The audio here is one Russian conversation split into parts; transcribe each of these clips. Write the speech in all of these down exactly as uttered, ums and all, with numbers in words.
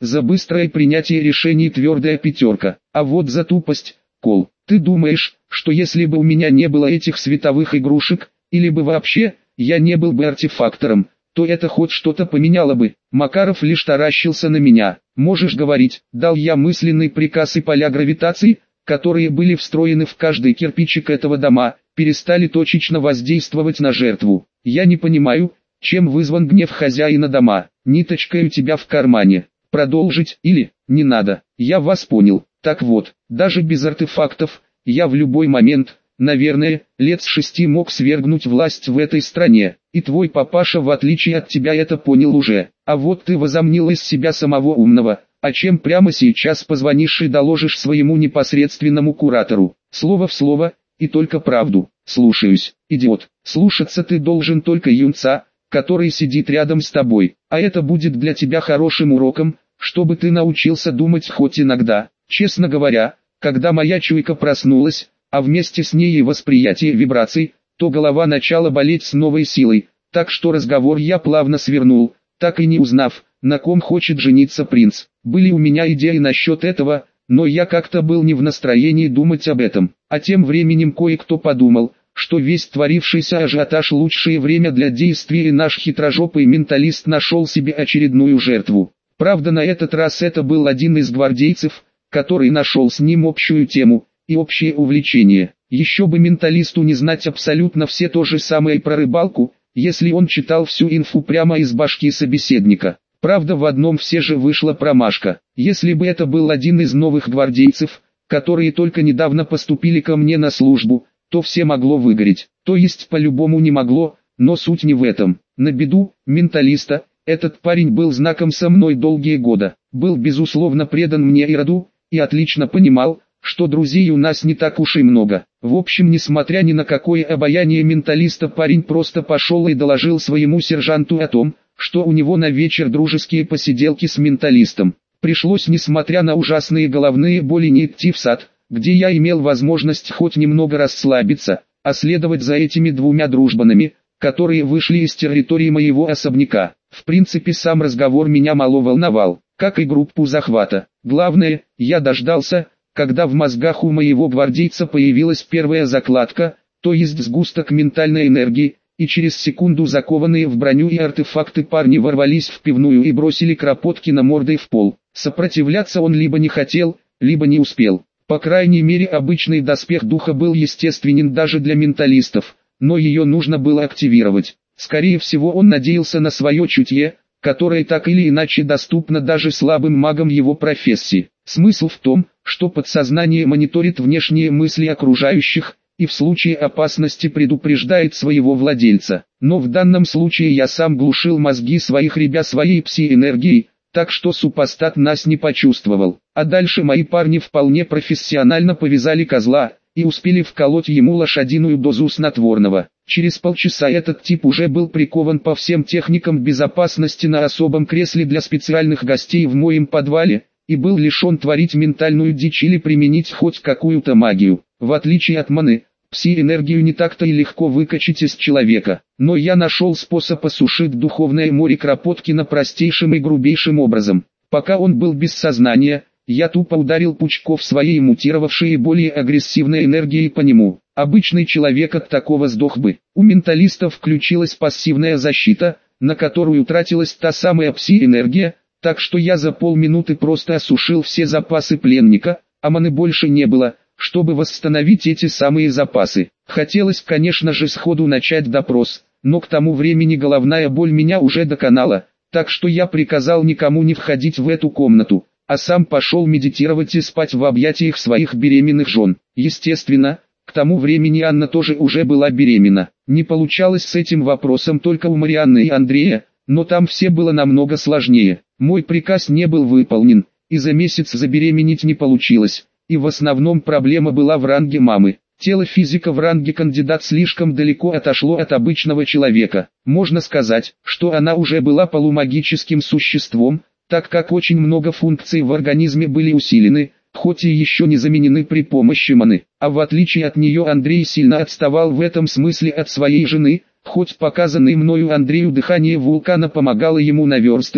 за быстрое принятие решений твердая пятерка, а вот за тупость – кол. Ты думаешь, что если бы у меня не было этих световых игрушек, или бы вообще, я не был бы артефактором, то это хоть что-то поменяло бы? Макаров лишь таращился на меня. Можешь говорить, дал я мысленный приказ, и поля гравитации, которые были встроены в каждый кирпичик этого дома, перестали точечно воздействовать на жертву. Я не понимаю, чем вызван гнев хозяина дома. Ниточкой у тебя в кармане. Продолжить или не надо? Я вас понял. Так вот, даже без артефактов, я в любой момент, наверное, лет с шести мог свергнуть власть в этой стране. И твой папаша, в отличие от тебя, это понял уже. А вот ты возомнил из себя самого умного, о чем прямо сейчас позвонишь и доложишь своему непосредственному куратору. Слово в слово, и только правду. Слушаюсь, идиот. Слушаться ты должен только юнца, который сидит рядом с тобой. А это будет для тебя хорошим уроком, чтобы ты научился думать хоть иногда. Честно говоря, когда моя чуйка проснулась, а вместе с ней и восприятие вибраций, то голова начала болеть с новой силой, так что разговор я плавно свернул, так и не узнав, на ком хочет жениться принц. Были у меня идеи насчет этого, но я как-то был не в настроении думать об этом. А тем временем кое-кто подумал, что весь творившийся ажиотаж — лучшее время для действий, и наш хитрожопый менталист нашел себе очередную жертву. Правда, на этот раз это был один из гвардейцев, который нашел с ним общую тему и общее увлечение. Еще бы менталисту не знать абсолютно все то же самое про рыбалку, если он читал всю инфу прямо из башки собеседника. Правда, в одном все же вышла промашка. Если бы это был один из новых гвардейцев, которые только недавно поступили ко мне на службу, то все могло выгореть. То есть по-любому не могло, но суть не в этом. На беду менталиста, этот парень был знаком со мной долгие годы, был безусловно предан мне и роду, и отлично понимал, что друзей у нас не так уж и много. В общем, несмотря ни на какое обаяние менталиста, парень просто пошел и доложил своему сержанту о том, что у него на вечер дружеские посиделки с менталистом. Пришлось, несмотря на ужасные головные боли, не идти в сад, где я имел возможность хоть немного расслабиться, а следовать за этими двумя дружбанами, которые вышли из территории моего особняка. В принципе, сам разговор меня мало волновал, как и группу захвата. Главное, я дождался, когда в мозгах у моего гвардейца появилась первая закладка, то есть сгусток ментальной энергии, и через секунду закованные в броню и артефакты парни ворвались в пивную и бросили Кропоткина мордой в пол. Сопротивляться он либо не хотел, либо не успел. По крайней мере, обычный доспех духа был естественен даже для менталистов, но ее нужно было активировать. Скорее всего, он надеялся на свое чутье, которое так или иначе доступно даже слабым магам его профессии. Смысл в том, что подсознание мониторит внешние мысли окружающих, и в случае опасности предупреждает своего владельца. Но в данном случае я сам глушил мозги своих ребят своей пси-энергией, так что супостат нас не почувствовал. А дальше мои парни вполне профессионально повязали козла, и успели вколоть ему лошадиную дозу снотворного. Через полчаса этот тип уже был прикован по всем техникам безопасности на особом кресле для специальных гостей в моем подвале, и был лишен творить ментальную дичь или применить хоть какую-то магию. В отличие от маны, пси-энергию не так-то и легко выкачать из человека. Но я нашел способ осушить духовное море Кропоткина простейшим и грубейшим образом. Пока он был без сознания, я тупо ударил Пучков своей мутировавшей и более агрессивной энергией по нему. Обычный человек от такого сдох бы. У менталистов включилась пассивная защита, на которую тратилась та самая пси-энергия, так что я за полминуты просто осушил все запасы пленника, а маны больше не было, чтобы восстановить эти самые запасы. Хотелось, конечно же, сходу начать допрос, но к тому времени головная боль меня уже доконала, так что я приказал никому не входить в эту комнату, а сам пошел медитировать и спать в объятиях своих беременных жен. Естественно, к тому времени Анна тоже уже была беременна. Не получалось с этим вопросом только у Марианны и Андрея, но там все было намного сложнее. Мой приказ не был выполнен, и за месяц забеременеть не получилось, и в основном проблема была в ранге мамы. Тело физика в ранге кандидат слишком далеко отошло от обычного человека. Можно сказать, что она уже была полумагическим существом, так как очень много функций в организме были усилены, хоть и еще не заменены при помощи маны. А в отличие от нее Андрей сильно отставал в этом смысле от своей жены, хоть показанное мною Андрею дыхание вулкана помогало ему наверстывать,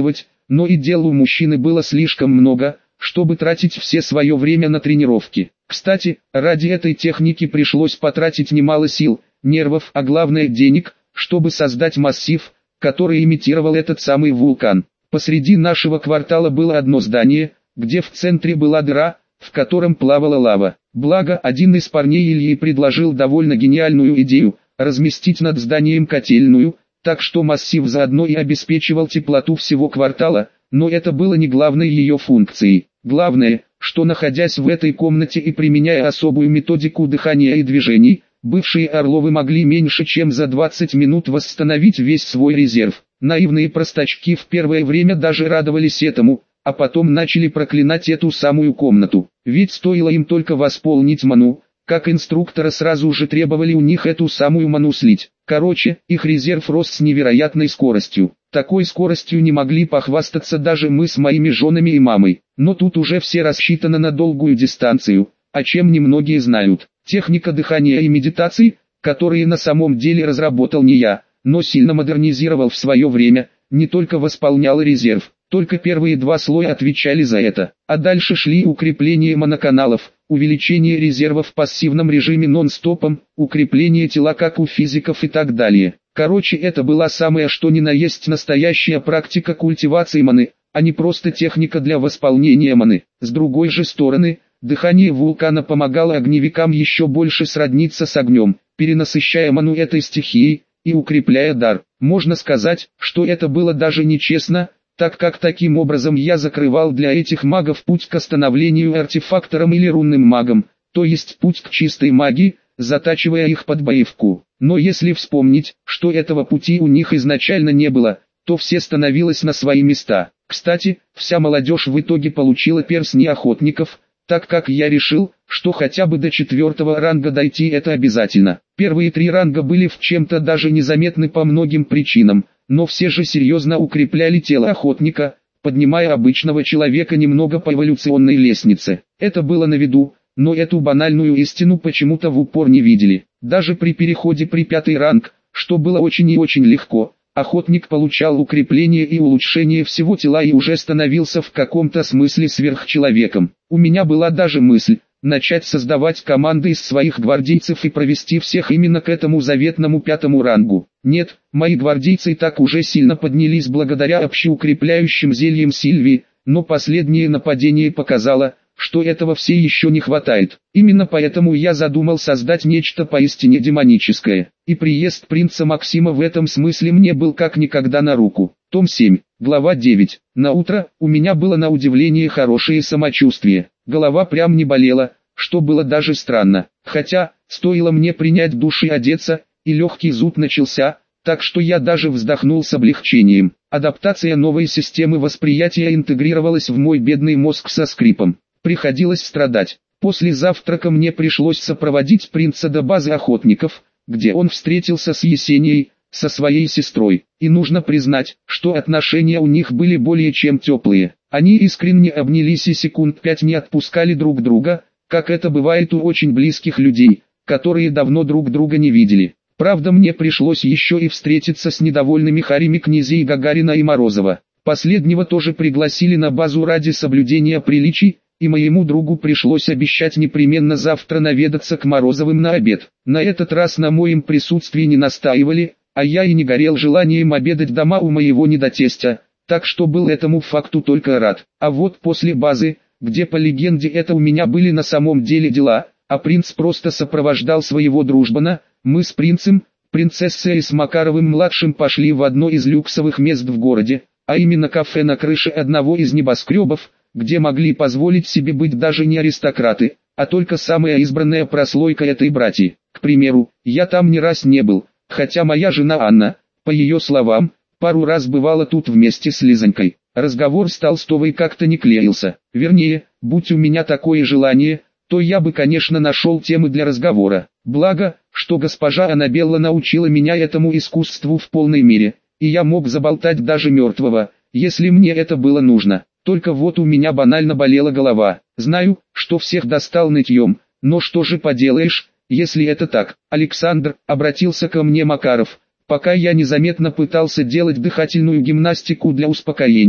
но и дел у мужчины было слишком много, чтобы тратить все свое время на тренировки. Кстати, ради этой техники пришлось потратить немало сил, нервов, а главное денег, чтобы создать массив, который имитировал этот самый вулкан. Посреди нашего квартала было одно здание, где в центре была дыра, в котором плавала лава. Благо, один из парней Ильи предложил довольно гениальную идею – разместить над зданием котельную, так что массив заодно и обеспечивал теплоту всего квартала, но это было не главной ее функцией. Главное, что находясь в этой комнате и применяя особую методику дыхания и движений, бывшие Орловы могли меньше чем за двадцать минут восстановить весь свой резерв. Наивные простачки в первое время даже радовались этому, а потом начали проклинать эту самую комнату. Ведь стоило им только восполнить ману, как инструктора сразу же требовали у них эту самую ману слить. Короче, их резерв рос с невероятной скоростью. Такой скоростью не могли похвастаться даже мы с моими женами и мамой. Но тут уже все рассчитано на долгую дистанцию, о чем немногие знают. Техника дыхания и медитации, которые на самом деле разработал не я, но сильно модернизировал в свое время, не только восполняла резерв, только первые два слоя отвечали за это, а дальше шли укрепление моноканалов, увеличение резерва в пассивном режиме нон-стопом, укрепление тела как у физиков и так далее. Короче, это была самая что ни на есть настоящая практика культивации маны, а не просто техника для восполнения маны. С другой же стороны, дыхание вулкана помогало огневикам еще больше сродниться с огнем, перенасыщая ману этой стихией и укрепляя дар. Можно сказать, что это было даже нечестно, так как таким образом я закрывал для этих магов путь к становлению артефактором или рунным магом, то есть путь к чистой магии, затачивая их под боевку. Но если вспомнить, что этого пути у них изначально не было, то все становилось на свои места. Кстати, вся молодежь в итоге получила перстни охотников, так как я решил, что хотя бы до четвертого ранга дойти это обязательно. Первые три ранга были в чем-то даже незаметны по многим причинам, но все же серьезно укрепляли тело охотника, поднимая обычного человека немного по эволюционной лестнице. Это было на виду, но эту банальную истину почему-то в упор не видели. Даже при переходе при пятый ранг, что было очень и очень легко, охотник получал укрепление и улучшение всего тела и уже становился в каком-то смысле сверхчеловеком. У меня была даже мысль начать создавать команды из своих гвардейцев и провести всех именно к этому заветному пятому рангу. Нет, мои гвардейцы и так уже сильно поднялись благодаря общеукрепляющим зельям Сильвии, но последнее нападение показало, что этого все еще не хватает. Именно поэтому я задумал создать нечто поистине демоническое. И приезд принца Максима в этом смысле мне был как никогда на руку. Том семь, глава девять. На утро у меня было на удивление хорошее самочувствие. Голова прям не болела, что было даже странно. Хотя, стоило мне принять душ и одеться, и легкий зуд начался, так что я даже вздохнул с облегчением. Адаптация новой системы восприятия интегрировалась в мой бедный мозг со скрипом. Приходилось страдать. После завтрака мне пришлось сопроводить принца до базы охотников, где он встретился с Есенией, со своей сестрой. И нужно признать, что отношения у них были более чем теплые. Они искренне обнялись и секунд пять не отпускали друг друга, как это бывает у очень близких людей, которые давно друг друга не видели. Правда, мне пришлось еще и встретиться с недовольными харями князей Гагарина и Морозова. Последнего тоже пригласили на базу ради соблюдения приличий, и моему другу пришлось обещать непременно завтра наведаться к Морозовым на обед. На этот раз на моем присутствии не настаивали, а я и не горел желанием обедать дома у моего недотестя, так что был этому факту только рад. А вот после базы, где по легенде это у меня были на самом деле дела, а принц просто сопровождал своего дружбана, мы с принцем, принцессой и с Макаровым-младшим пошли в одно из люксовых мест в городе, а именно кафе на крыше одного из небоскребов, где могли позволить себе быть даже не аристократы, а только самая избранная прослойка этой братьи. К примеру, я там ни раз не был, хотя моя жена Анна, по ее словам, пару раз бывала тут вместе с Лизонькой. Разговор с Толстовой как-то не клеился. Вернее, будь у меня такое желание, то я бы, конечно, нашел темы для разговора. Благо, что госпожа Аннабелла научила меня этому искусству в полной мере, и я мог заболтать даже мертвого, если мне это было нужно. Только вот у меня банально болела голова. Знаю, что всех достал нытьем, но что же поделаешь, если это так. Александр, обратился ко мне Макаров, пока я незаметно пытался делать дыхательную гимнастику для успокоения,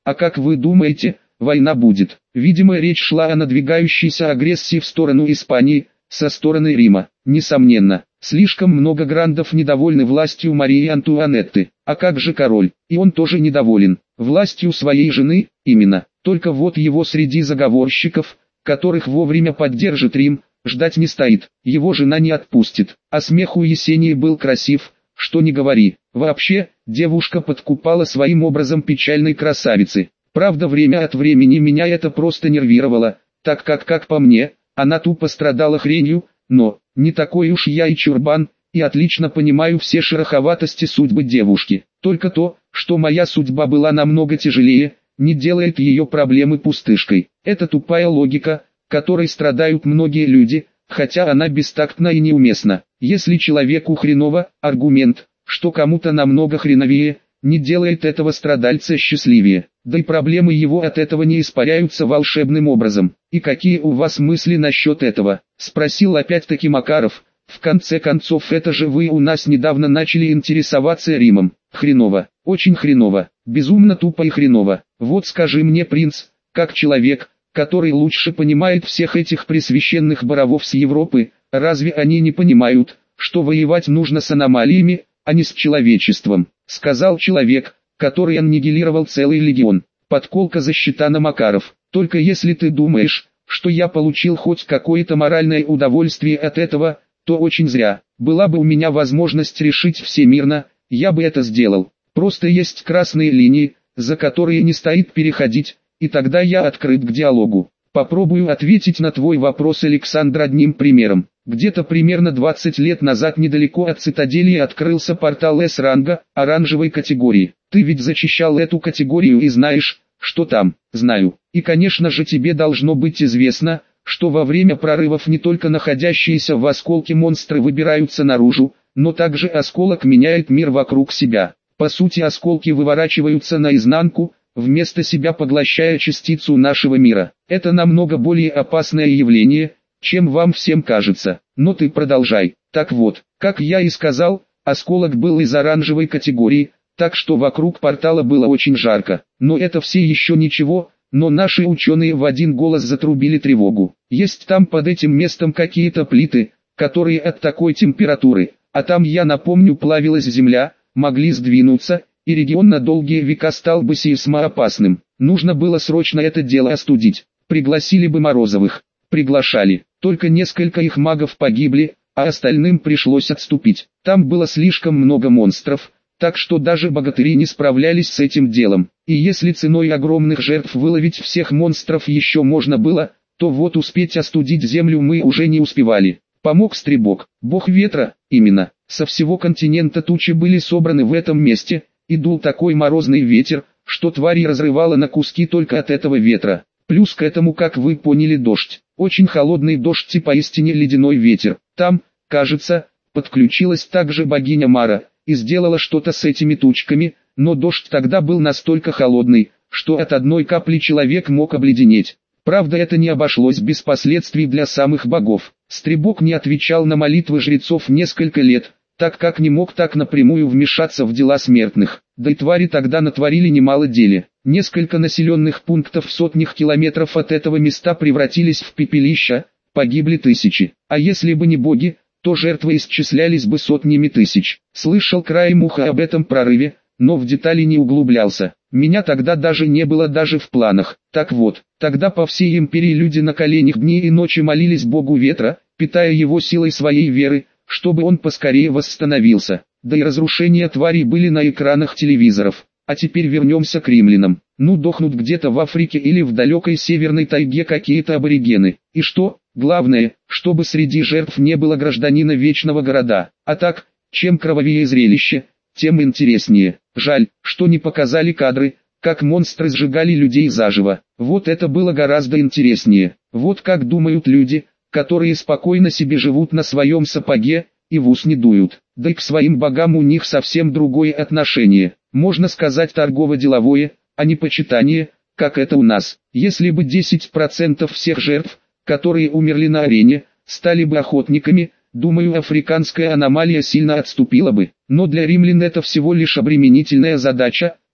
А как вы думаете, война будет? Видимо, речь шла о надвигающейся агрессии в сторону Испании, со стороны Рима. Несомненно, слишком много грандов недовольны властью Марии Антуанетты. А как же король? И он тоже недоволен. Властью своей жены, именно. Только вот его среди заговорщиков, которых вовремя поддержит Рим, ждать не стоит. Его жена не отпустит. А смех у Есении был красив, что не говори. Вообще, девушка подкупала своим образом печальной красавицы. Правда, время от времени меня это просто нервировало, так как, как по мне, она тупо страдала хренью, но, не такой уж я и чурбан, и отлично понимаю все шероховатости судьбы девушки. Только то, что моя судьба была намного тяжелее, не делает ее проблемы пустышкой. Это тупая логика, которой страдают многие люди, хотя она бестактна и неуместна. Если человеку хреново, аргумент, что кому-то намного хреновее, не делает этого страдальца счастливее. Да и проблемы его от этого не испаряются волшебным образом. И какие у вас мысли насчет этого? Спросил опять-таки Макаров. В конце концов, это же вы у нас недавно начали интересоваться Римом. Хреново, очень хреново, безумно тупо и хреново. Вот скажи мне, принц, как человек, который лучше понимает всех этих пресвященных боровов с Европы, разве они не понимают, что воевать нужно с аномалиями, а не с человечеством? Сказал человек, который аннигилировал целый легион. Подколка засчитана, Макаров. Только если ты думаешь, что я получил хоть какое-то моральное удовольствие от этого, то очень зря. Была бы у меня возможность решить все мирно, я бы это сделал. Просто есть красные линии, за которые не стоит переходить, и тогда я открыт к диалогу. Попробую ответить на твой вопрос, Александр, одним примером. Где-то примерно двадцать лет назад недалеко от цитадели открылся портал С-ранга, оранжевой категории. Ты ведь зачищал эту категорию и знаешь, что там. Знаю. И конечно же тебе должно быть известно, что во время прорывов не только находящиеся в осколке монстры выбираются наружу, но также осколок меняет мир вокруг себя. По сути, осколки выворачиваются наизнанку, вместо себя поглощая частицу нашего мира. Это намного более опасное явление, чем вам всем кажется. Но ты продолжай. Так вот, как я и сказал, осколок был из оранжевой категории, так что вокруг портала было очень жарко. Но это все еще ничего, но наши ученые в один голос затрубили тревогу. Есть там под этим местом какие-то плиты, которые от такой температуры, а там, я напомню, плавилась земля, могли сдвинуться, и регион на долгие века стал бы сейсмоопасным. Нужно было срочно это дело остудить. Пригласили бы Морозовых. Приглашали. Только несколько их магов погибли, а остальным пришлось отступить. Там было слишком много монстров, так что даже богатыри не справлялись с этим делом. И если ценой огромных жертв выловить всех монстров еще можно было, то вот успеть остудить землю мы уже не успевали. Помог Стребок, бог ветра, именно. Со всего континента тучи были собраны в этом месте, и дул такой морозный ветер, что твари разрывало на куски только от этого ветра. Плюс к этому, как вы поняли, дождь. Очень холодный дождь и поистине ледяной ветер. Там, кажется, подключилась также богиня Мара, и сделала что-то с этими тучками, но дождь тогда был настолько холодный, что от одной капли человек мог обледенеть. Правда, это не обошлось без последствий для самых богов. Стребок не отвечал на молитвы жрецов несколько лет, так как не мог так напрямую вмешаться в дела смертных. Да и твари тогда натворили немало дели. Несколько населенных пунктов в сотнях километров от этого места превратились в пепелища, погибли тысячи. А если бы не боги, то жертвы исчислялись бы сотнями тысяч. Слышал краем уха об этом прорыве, но в детали не углублялся. Меня тогда даже не было даже в планах. Так вот, тогда по всей империи люди на коленях дни и ночи молились богу ветра, питая его силой своей веры, чтобы он поскорее восстановился. Да и разрушения тварей были на экранах телевизоров. А теперь вернемся к римлянам. Ну, дохнут где-то в Африке или в далекой северной тайге какие-то аборигены. И что? Главное, чтобы среди жертв не было гражданина Вечного Города. А так, чем кровавее зрелище, тем интереснее. Жаль, что не показали кадры, как монстры сжигали людей заживо. Вот это было гораздо интереснее. Вот как думают люди, которые спокойно себе живут на своем сапоге, и в ус не дуют. Да и к своим богам у них совсем другое отношение. Можно сказать торгово-деловое, а не почитание, как это у нас. Если бы десять процентов всех жертв, которые умерли на арене, стали бы охотниками, думаю, африканская аномалия сильно отступила бы. Но для римлян это всего лишь обременительная задача,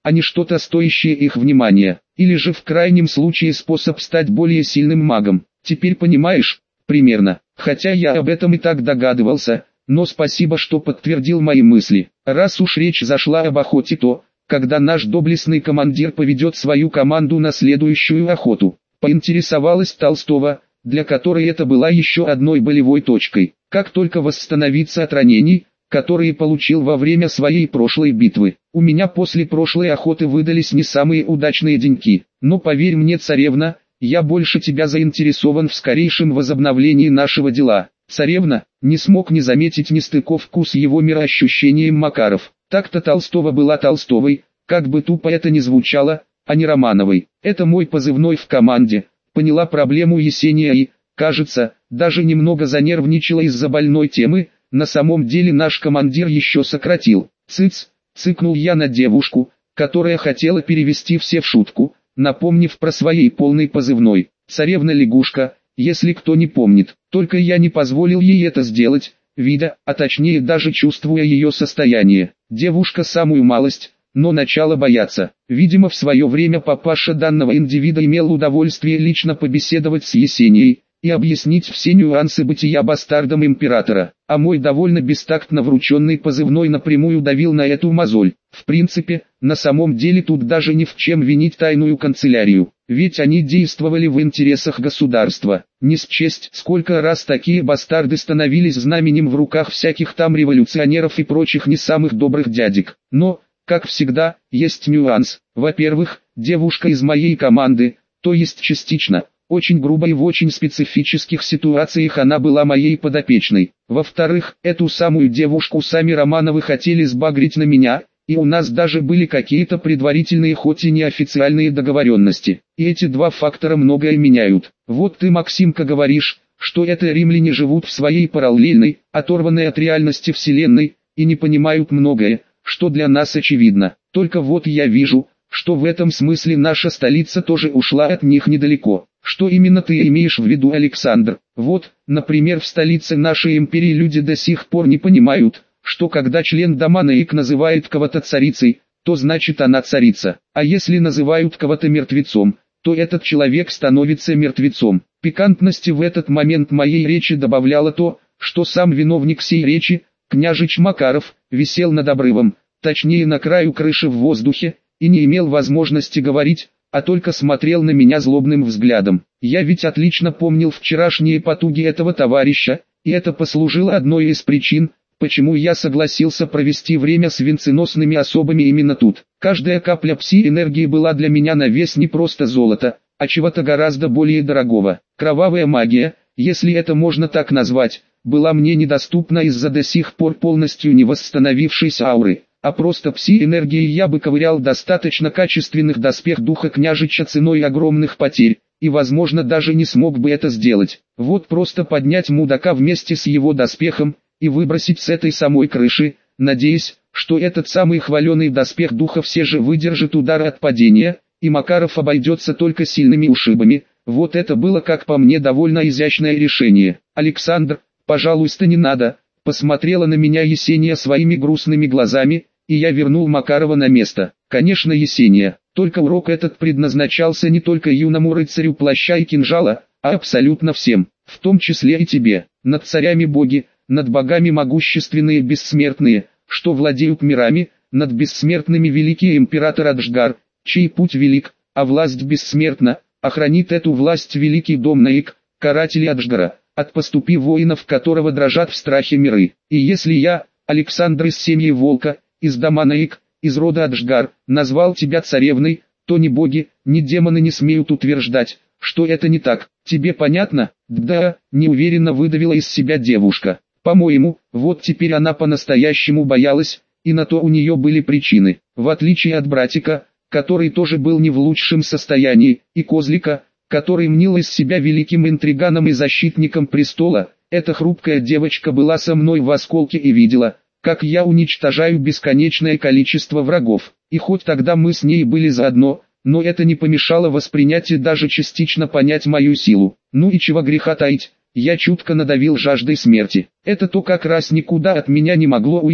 а не что-то стоящее их внимания, или же в крайнем случае способ стать более сильным магом. Теперь понимаешь? Примерно. Хотя я об этом и так догадывался, но спасибо, что подтвердил мои мысли. Раз уж речь зашла об охоте, то, когда наш доблестный командир поведет свою команду на следующую охоту, поинтересовалась Толстого, для которой это была еще одной болевой точкой. Как только восстановиться от ранений, которые получил во время своей прошлой битвы. У меня после прошлой охоты выдались не самые удачные деньки, но поверь мне, царевна, я больше тебя заинтересован в скорейшем возобновлении нашего дела. Царевна, не смог не заметить нестыковку с его мироощущением Макаров. Так-то Толстого была Толстовой, как бы тупо это ни звучало, а не Романовой. Это мой позывной в команде. Поняла проблему Есения и, кажется, даже немного занервничала из-за больной темы. На самом деле наш командир еще сократил. Цыц, цыкнул я на девушку, которая хотела перевести все в шутку, напомнив про своей полный позывной. Царевна-лягушка, если кто не помнит. Только я не позволил ей это сделать, видя, а точнее даже чувствуя ее состояние. Девушка самую малость, но начала бояться. Видимо, в свое время папаша данного индивида имел удовольствие лично побеседовать с Есенией и объяснить все нюансы бытия бастардом императора, а мой довольно бестактно врученный позывной напрямую давил на эту мозоль. В принципе, на самом деле тут даже ни в чем винить тайную канцелярию, ведь они действовали в интересах государства. Не счесть, сколько раз такие бастарды становились знаменем в руках всяких там революционеров и прочих не самых добрых дядек. Но, как всегда, есть нюанс. Во-первых, девушка из моей команды, то есть частично, очень грубо и в очень специфических ситуациях она была моей подопечной. Во-вторых, эту самую девушку сами Романовы хотели сбагрить на меня, и у нас даже были какие-то предварительные хоть и неофициальные договоренности. И эти два фактора многое меняют. Вот ты, Максимка, говоришь, что это римляне живут в своей параллельной, оторванной от реальности вселенной, и не понимают многое, что для нас очевидно. Только вот я вижу, что в этом смысле наша столица тоже ушла от них недалеко. Что именно ты имеешь в виду, Александр? Вот, например, в столице нашей империи люди до сих пор не понимают, что когда член дома Наик называет кого-то царицей, то значит она царица. А если называют кого-то мертвецом, то этот человек становится мертвецом. Пикантности в этот момент моей речи добавляло то, что сам виновник сей речи, княжич Макаров, висел над обрывом, точнее на краю крыши в воздухе, и не имел возможности говорить, а только смотрел на меня злобным взглядом. Я ведь отлично помнил вчерашние потуги этого товарища, и это послужило одной из причин, почему я согласился провести время с венценосными особами именно тут. Каждая капля пси-энергии была для меня на вес не просто золота, а чего-то гораздо более дорогого. Кровавая магия, если это можно так назвать, была мне недоступна из-за до сих пор полностью не восстановившейся ауры. А просто пси-энергией я бы ковырял достаточно качественных доспех духа княжича ценой огромных потерь, и возможно даже не смог бы это сделать. Вот просто поднять мудака вместе с его доспехом, и выбросить с этой самой крыши, надеясь, что этот самый хваленый доспех духа все же выдержит удар от падения, и Макаров обойдется только сильными ушибами. Вот это было, как по мне, довольно изящное решение. Александр, пожалуйста, не надо, посмотрела на меня Есения своими грустными глазами, и я вернул Макарова на место. Конечно, Есения, только урок этот предназначался не только юному рыцарю плаща и кинжала, а абсолютно всем, в том числе и тебе. Над царями боги, над богами могущественные бессмертные, что владеют мирами, над бессмертными великий император Аджгар, чей путь велик, а власть бессмертна, охранит эту власть великий дом Наик, каратели Аджгара, от поступи воинов которого дрожат в страхе миры. И если я, Александр из семьи Волка, из дома Наик, из рода Аджгар, назвал тебя царевной, то ни боги, ни демоны не смеют утверждать, что это не так. Тебе понятно? Да, неуверенно выдавила из себя девушка. По-моему, вот теперь она по-настоящему боялась, и на то у нее были причины. В отличие от братика, который тоже был не в лучшем состоянии, и Козлика, который мнил из себя великим интриганом и защитником престола, эта хрупкая девочка была со мной в осколке и видела, как я уничтожаю бесконечное количество врагов. И хоть тогда мы с ней были заодно, но это не помешало воспринять и даже частично понять мою силу. Ну и чего греха таить, я чутко надавил жаждой смерти. Это то как раз никуда от меня не могло уйти,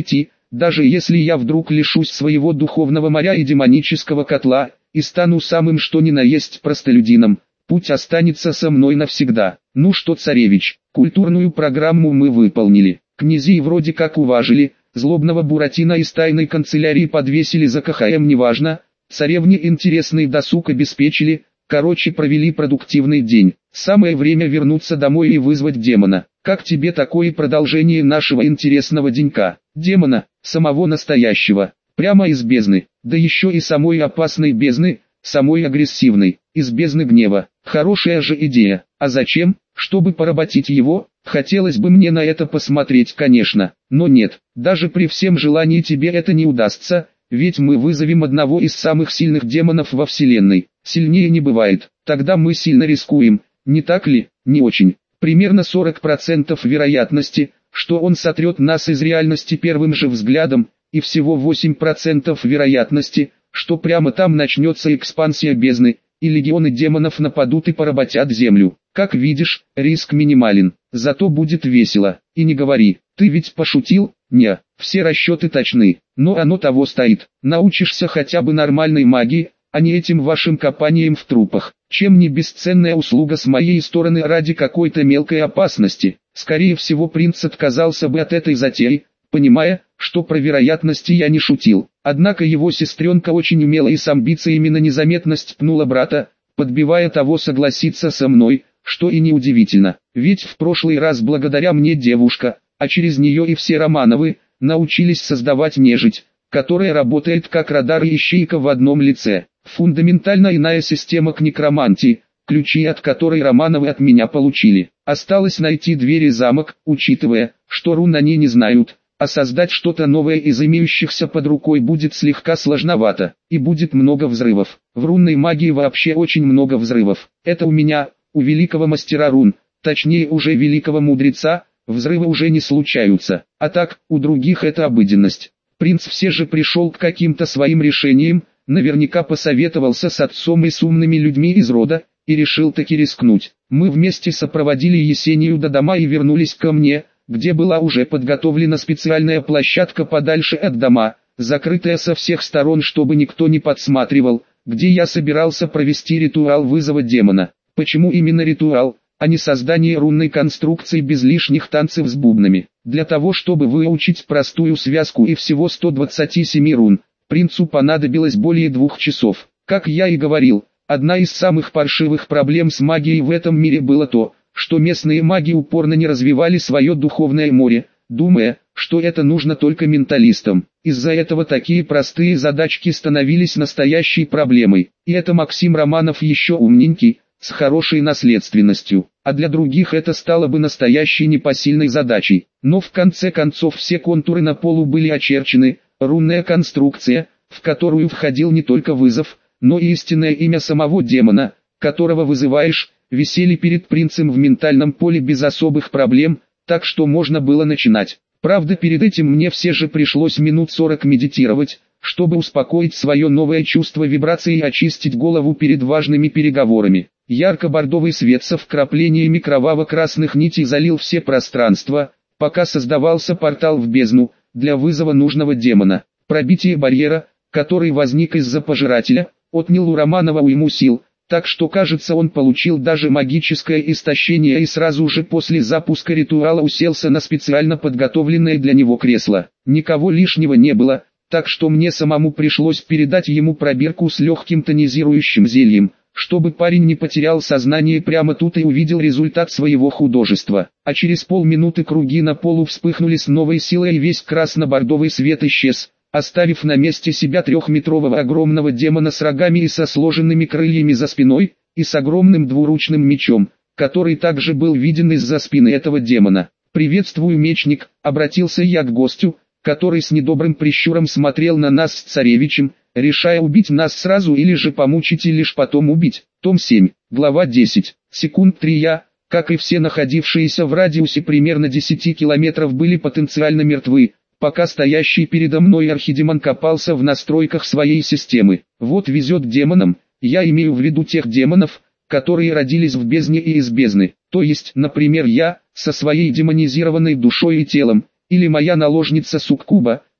даже если я вдруг лишусь своего духовного моря и демонического котла, и стану самым что ни на есть простолюдином, путь останется со мной навсегда. Ну что, царевич, культурную программу мы выполнили, князей вроде как уважили, злобного Буратино из тайной канцелярии подвесили за КХМ неважно, царевне интересный досуг обеспечили, короче провели продуктивный день. Самое время вернуться домой и вызвать демона. Как тебе такое продолжение нашего интересного денька? Демона, самого настоящего, прямо из бездны, да еще и самой опасной бездны, самой агрессивной, из бездны гнева. Хорошая же идея. А зачем? Чтобы поработить его? Хотелось бы мне на это посмотреть, конечно, но нет, даже при всем желании тебе это не удастся, ведь мы вызовем одного из самых сильных демонов во вселенной. Сильнее не бывает. Тогда мы сильно рискуем, не так ли? Не очень. Примерно сорок процентов вероятности, что он сотрет нас из реальности первым же взглядом, и всего восемь процентов вероятности, что прямо там начнется экспансия бездны, и легионы демонов нападут и поработят землю. Как видишь, риск минимален, зато будет весело. И не говори, ты ведь пошутил? Не, все расчеты точны, но оно того стоит. Научишься хотя бы нормальной магии, а не этим вашим копанием в трупах. Чем не бесценная услуга с моей стороны ради какой-то мелкой опасности. Скорее всего, принц отказался бы от этой затеи, понимая, что про вероятности я не шутил. Однако его сестренка очень умело и с амбициями на незаметность пнула брата, подбивая того согласиться со мной, что и неудивительно. Ведь в прошлый раз благодаря мне девушка, а через нее и все Романовы, научились создавать нежить, которая работает как радар и ищейка в одном лице. Фундаментально иная система к некромантии, ключи от которой Романовы от меня получили. Осталось найти дверь и замок, учитывая, что рун они не знают, а создать что-то новое из имеющихся под рукой будет слегка сложновато, и будет много взрывов. В рунной магии вообще очень много взрывов. Это у меня, у великого мастера рун, точнее уже великого мудреца, взрывы уже не случаются, а так, у других это обыденность. Принц все же пришел к каким-то своим решениям, наверняка посоветовался с отцом и с умными людьми из рода, и решил таки рискнуть. Мы вместе сопроводили Есению до дома и вернулись ко мне, где была уже подготовлена специальная площадка подальше от дома, закрытая со всех сторон, чтобы никто не подсматривал, где я собирался провести ритуал вызова демона. Почему именно ритуал, а не создание рунной конструкции без лишних танцев с бубнами? Для того, чтобы выучить простую связку и всего сто двадцать семь рун, принцу понадобилось более двух часов. Как я и говорил, одна из самых паршивых проблем с магией в этом мире было то, что местные маги упорно не развивали свое духовное море, думая, что это нужно только менталистам. Из-за этого такие простые задачки становились настоящей проблемой. И это Максим Романов еще умненький, с хорошей наследственностью, а для других это стало бы настоящей непосильной задачей. Но в конце концов все контуры на полу были очерчены, рунная конструкция, в которую входил не только вызов, но и истинное имя самого демона, которого вызываешь, висели перед принцем в ментальном поле без особых проблем, так что можно было начинать. Правда, перед этим мне все же пришлось минут сорок медитировать, чтобы успокоить свое новое чувство вибрации и очистить голову перед важными переговорами. Ярко-бордовый свет со вкраплениями кроваво-красных нитей залил все пространства, пока создавался портал в бездну, для вызова нужного демона. Пробитие барьера, который возник из-за пожирателя, отнял у Романова уйму сил, так что кажется он получил даже магическое истощение и сразу же после запуска ритуала уселся на специально подготовленное для него кресло. Никого лишнего не было, так что мне самому пришлось передать ему пробирку с легким тонизирующим зельем, чтобы парень не потерял сознание прямо тут и увидел результат своего художества. А через полминуты круги на полу вспыхнули с новой силой и весь красно-бордовый свет исчез, оставив на месте себя трехметрового огромного демона с рогами и со сложенными крыльями за спиной, и с огромным двуручным мечом, который также был виден из-за спины этого демона. «Приветствую, мечник», — обратился я к гостю, который с недобрым прищуром смотрел на нас с царевичем, решая убить нас сразу или же помучить и лишь потом убить. Том семь, глава десять, секунд три я, как и все находившиеся в радиусе примерно десяти километров, были потенциально мертвы, пока стоящий передо мной архидемон копался в настройках своей системы. Вот везет демонам, я имею в виду тех демонов, которые родились в бездне и из бездны, то есть, например, я, со своей демонизированной душой и телом, или моя наложница Суккуба,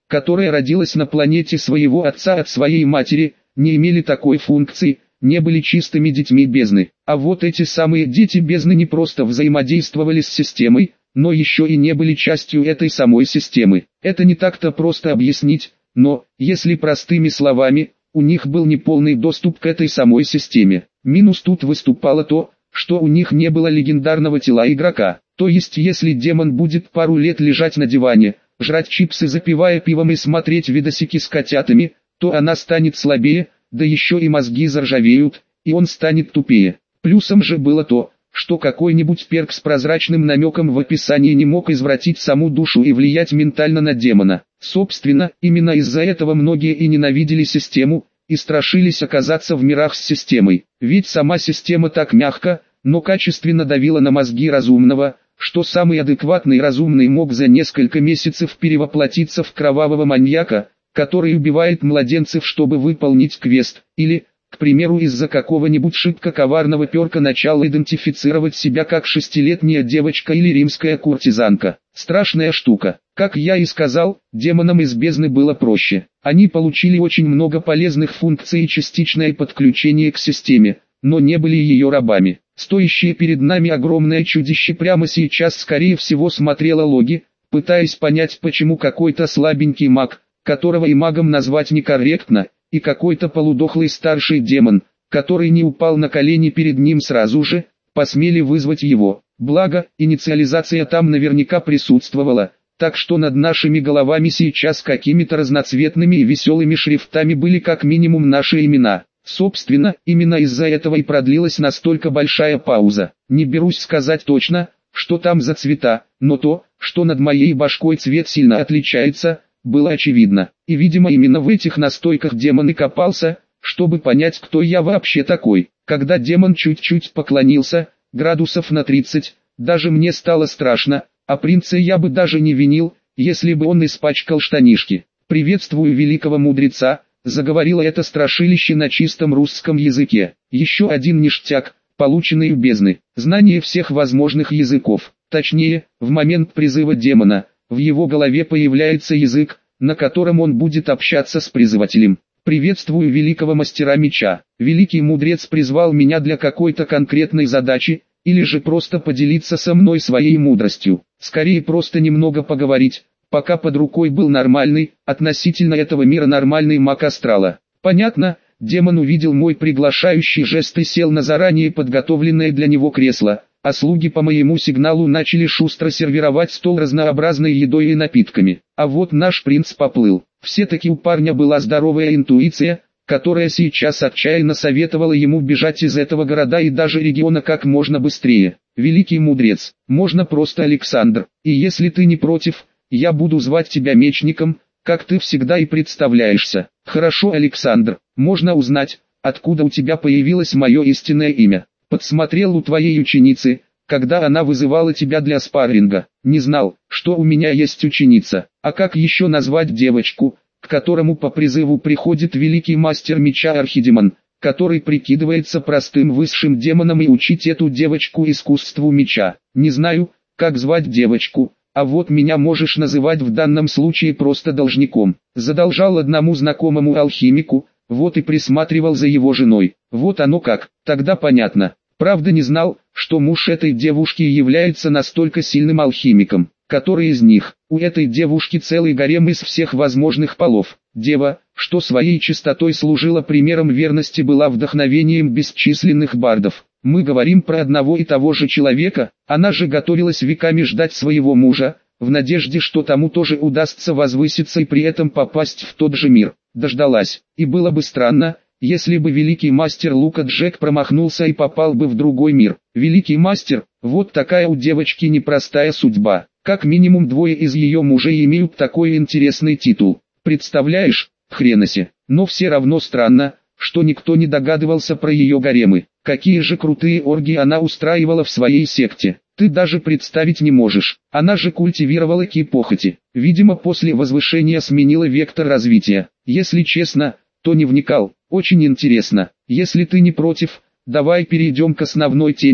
которая родилась на планете своего отца от своей матери, не имели такой функции, не были чистыми детьми бездны. А вот эти самые дети бездны не просто взаимодействовали с системой, но еще и не были частью этой самой системы. Это не так-то просто объяснить, но, если простыми словами, у них был неполный доступ к этой самой системе. Минус тут выступало то, что у них не было легендарного тела игрока. То есть если демон будет пару лет лежать на диване, жрать чипсы запивая пивом и смотреть видосики с котятами, то она станет слабее, да еще и мозги заржавеют, и он станет тупее. Плюсом же было то, что какой-нибудь перк с прозрачным намеком в описании не мог извратить саму душу и влиять ментально на демона. Собственно, именно из-за этого многие и ненавидели систему, и страшились оказаться в мирах с системой. Ведь сама система так мягко, но качественно давила на мозги разумного, что самый адекватный разумный мог за несколько месяцев перевоплотиться в кровавого маньяка, который убивает младенцев, чтобы выполнить квест, или, к примеру, из-за какого-нибудь шибко коварного перка начал идентифицировать себя как шестилетняя девочка или римская куртизанка. Страшная штука. Как я и сказал, демонам из бездны было проще. Они получили очень много полезных функций и частичное подключение к системе, но не были ее рабами. Стоящее перед нами огромное чудище прямо сейчас скорее всего смотрело логи, пытаясь понять, почему какой-то слабенький маг, которого и магом назвать некорректно, и какой-то полудохлый старший демон, который не упал на колени перед ним сразу же, посмели вызвать его. Благо, инициализация там наверняка присутствовала, так что над нашими головами сейчас какими-то разноцветными и веселыми шрифтами были как минимум наши имена. Собственно, именно из-за этого и продлилась настолько большая пауза. Не берусь сказать точно, что там за цвета, но то, что над моей башкой цвет сильно отличается, было очевидно. И видимо именно в этих настойках демон и копался, чтобы понять, кто я вообще такой. Когда демон чуть-чуть поклонился, градусов на тридцать, даже мне стало страшно, а принца я бы даже не винил, если бы он испачкал штанишки. «Приветствую великого мудреца», — заговорило это страшилище на чистом русском языке. Еще один ништяк, полученный у бездны. Знание всех возможных языков. Точнее, в момент призыва демона, в его голове появляется язык, на котором он будет общаться с призывателем. «Приветствую великого мастера меча. Великий мудрец призвал меня для какой-то конкретной задачи, или же просто поделиться со мной своей мудростью. Скорее просто немного поговорить, пока под рукой был нормальный, относительно этого мира нормальный маг астрала». Понятно, демон увидел мой приглашающий жест и сел на заранее подготовленное для него кресло, а слуги по моему сигналу начали шустро сервировать стол разнообразной едой и напитками. А вот наш принц поплыл. Все-таки у парня была здоровая интуиция, которая сейчас отчаянно советовала ему бежать из этого города и даже региона как можно быстрее. «Великий мудрец, можно просто Александр, и если ты не против, я буду звать тебя мечником, как ты всегда и представляешься». «Хорошо, Александр, можно узнать, откуда у тебя появилось мое истинное имя?» «Подсмотрел у твоей ученицы, когда она вызывала тебя для спарринга. Не знал, что у меня есть ученица. А как еще назвать девочку, к которому по призыву приходит великий мастер меча Архидемон, который прикидывается простым высшим демоном, и учить эту девочку искусству меча? Не знаю, как звать девочку, а вот меня можешь называть в данном случае просто должником. Задолжал одному знакомому алхимику, вот и присматривал за его женой. Вот оно как, тогда понятно. Правда не знал, что муж этой девушки является настолько сильным алхимиком. Который из них? У этой девушки целый гарем из всех возможных полов. Дева, что своей чистотой служила примером верности, была вдохновением бесчисленных бардов. Мы говорим про одного и того же человека. Она же готовилась веками ждать своего мужа, в надежде, что тому тоже удастся возвыситься и при этом попасть в тот же мир. Дождалась. И было бы странно, если бы великий мастер Лука Джек промахнулся и попал бы в другой мир. Великий мастер, вот такая у девочки непростая судьба. Как минимум двое из ее мужей имеют такой интересный титул. Представляешь, хренаси. Но все равно странно, что никто не догадывался про ее гаремы. Какие же крутые оргии она устраивала в своей секте. Ты даже представить не можешь. Она же культивировала ки похоти. Видимо, после возвышения сменила вектор развития. Если честно, то не вникал. Очень интересно. Если ты не против, давай перейдем к основной теме,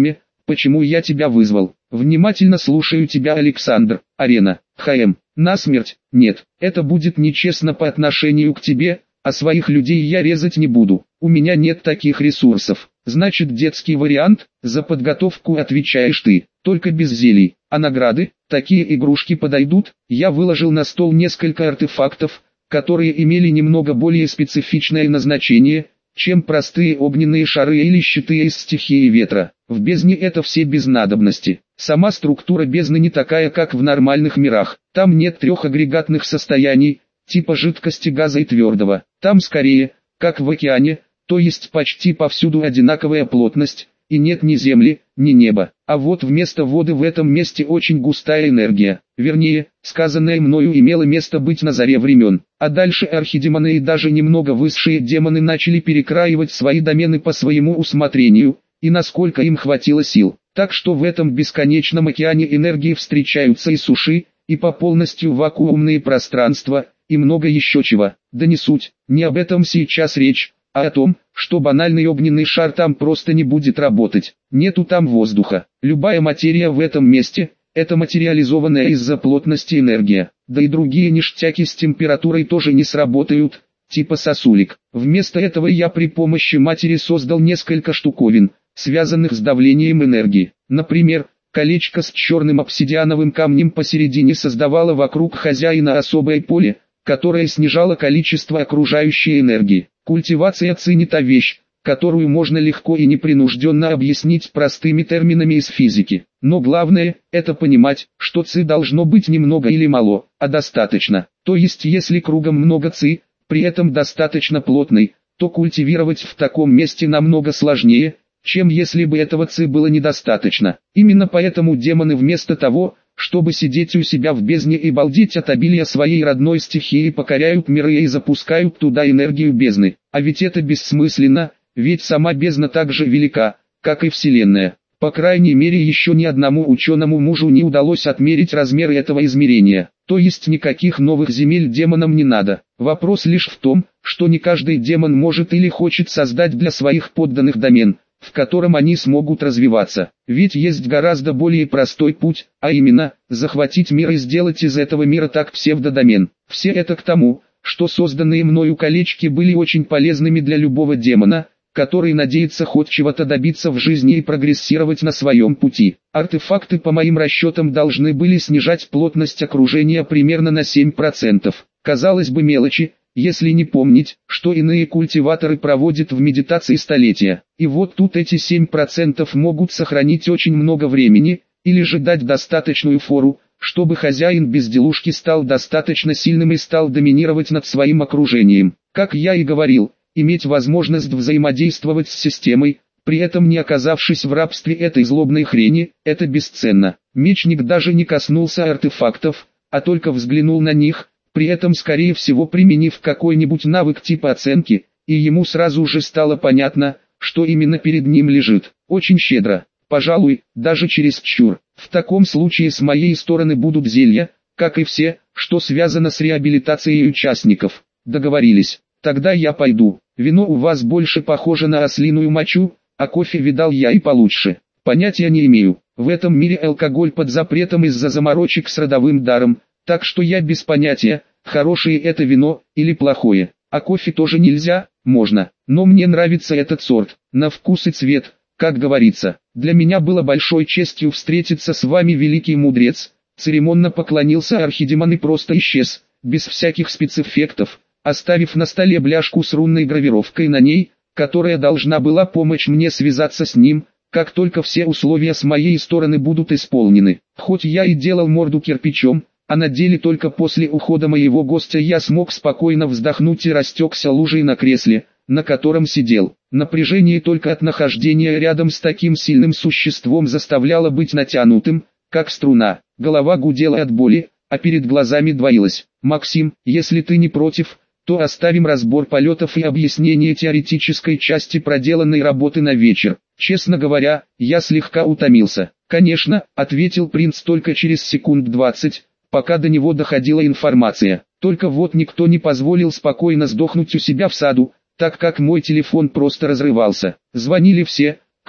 почему я тебя вызвал. Внимательно слушаю тебя, Александр. Арена. ХМ. Насмерть? Нет, это будет нечестно по отношению к тебе, а своих людей я резать не буду. У меня нет таких ресурсов. Значит, детский вариант, за подготовку отвечаешь ты, только без зелий. А награды, такие игрушки подойдут. Я выложил на стол несколько артефактов, которые имели немного более специфичное назначение, чем простые огненные шары или щиты из стихии ветра. В бездне это все без надобности. Сама структура бездны не такая, как в нормальных мирах. Там нет трех агрегатных состояний, типа жидкости, газа и твердого. Там скорее, как в океане, то есть почти повсюду одинаковая плотность, и нет ни земли, ни неба. А вот вместо воды в этом месте очень густая энергия. Вернее, сказанное мною имело место быть на заре времен. А дальше архидемоны и даже немного высшие демоны начали перекраивать свои домены по своему усмотрению, и насколько им хватило сил. Так что в этом бесконечном океане энергии встречаются и суши, и по полностью вакуумные пространства, и много еще чего. Да не суть, не об этом сейчас речь, а о том, что банальный огненный шар там просто не будет работать. Нету там воздуха. Любая материя в этом месте – это материализованная из-за плотности энергия. Да и другие ништяки с температурой тоже не сработают, типа сосулек. Вместо этого я при помощи матери создал несколько штуковин, связанных с давлением энергии. Например, колечко с черным обсидиановым камнем посередине создавало вокруг хозяина особое поле, которое снижало количество окружающей энергии. Культивация ци не та вещь, которую можно легко и непринужденно объяснить простыми терминами из физики. Но главное, это понимать, что ци должно быть не много или мало, а достаточно. То есть если кругом много ци, при этом достаточно плотной, то культивировать в таком месте намного сложнее, чем если бы этого ци было недостаточно. Именно поэтому демоны вместо того, чтобы сидеть у себя в бездне и балдеть от обилия своей родной стихии, покоряют миры и запускают туда энергию бездны. А ведь это бессмысленно, ведь сама бездна так же велика, как и Вселенная. По крайней мере, еще ни одному ученому мужу не удалось отмерить размеры этого измерения. То есть никаких новых земель демонам не надо. Вопрос лишь в том, что не каждый демон может или хочет создать для своих подданных домен, в котором они смогут развиваться. Ведь есть гораздо более простой путь, а именно, захватить мир и сделать из этого мира так псевдодомен. Все это к тому, что созданные мною колечки были очень полезными для любого демона, который надеется хоть чего-то добиться в жизни и прогрессировать на своем пути. Артефакты по моим расчетам должны были снижать плотность окружения примерно на семь процентов. Казалось бы, мелочи, если не помнить, что иные культиваторы проводят в медитации столетия. И вот тут эти семь процентов могут сохранить очень много времени, или же дать достаточную фору, чтобы хозяин безделушки стал достаточно сильным и стал доминировать над своим окружением. Как я и говорил, иметь возможность взаимодействовать с системой, при этом не оказавшись в рабстве этой злобной хрени, это бесценно. Мечник даже не коснулся артефактов, а только взглянул на них, при этом скорее всего применив какой-нибудь навык типа оценки, и ему сразу же стало понятно, что именно перед ним лежит. Очень щедро, пожалуй, даже чересчур. В таком случае с моей стороны будут зелья, как и все, что связано с реабилитацией участников. Договорились. Тогда я пойду. Вино у вас больше похоже на ослиную мочу, а кофе видал я и получше. Понятия не имею. В этом мире алкоголь под запретом из-за заморочек с родовым даром, так что я без понятия, хорошее это вино или плохое. А кофе тоже нельзя, можно. Но мне нравится этот сорт, на вкус и цвет, как говорится. Для меня было большой честью встретиться с вами, великий мудрец. Церемонно поклонился архидемон и просто исчез, без всяких спецэффектов, оставив на столе бляшку с рунной гравировкой на ней, которая должна была помочь мне связаться с ним, как только все условия с моей стороны будут исполнены. Хоть я и делал морду кирпичом, а на деле только после ухода моего гостя я смог спокойно вздохнуть и растекся лужей на кресле, на котором сидел. Напряжение только от нахождения рядом с таким сильным существом заставляло быть натянутым, как струна. Голова гудела от боли, а перед глазами двоилось. «Максим, если ты не против, то оставим разбор полетов и объяснение теоретической части проделанной работы на вечер. Честно говоря, я слегка утомился». «Конечно», — ответил принц только через секунд двадцать, пока до него доходила информация. «Только вот никто не позволил спокойно сдохнуть у себя в саду, так как мой телефон просто разрывался. Звонили все,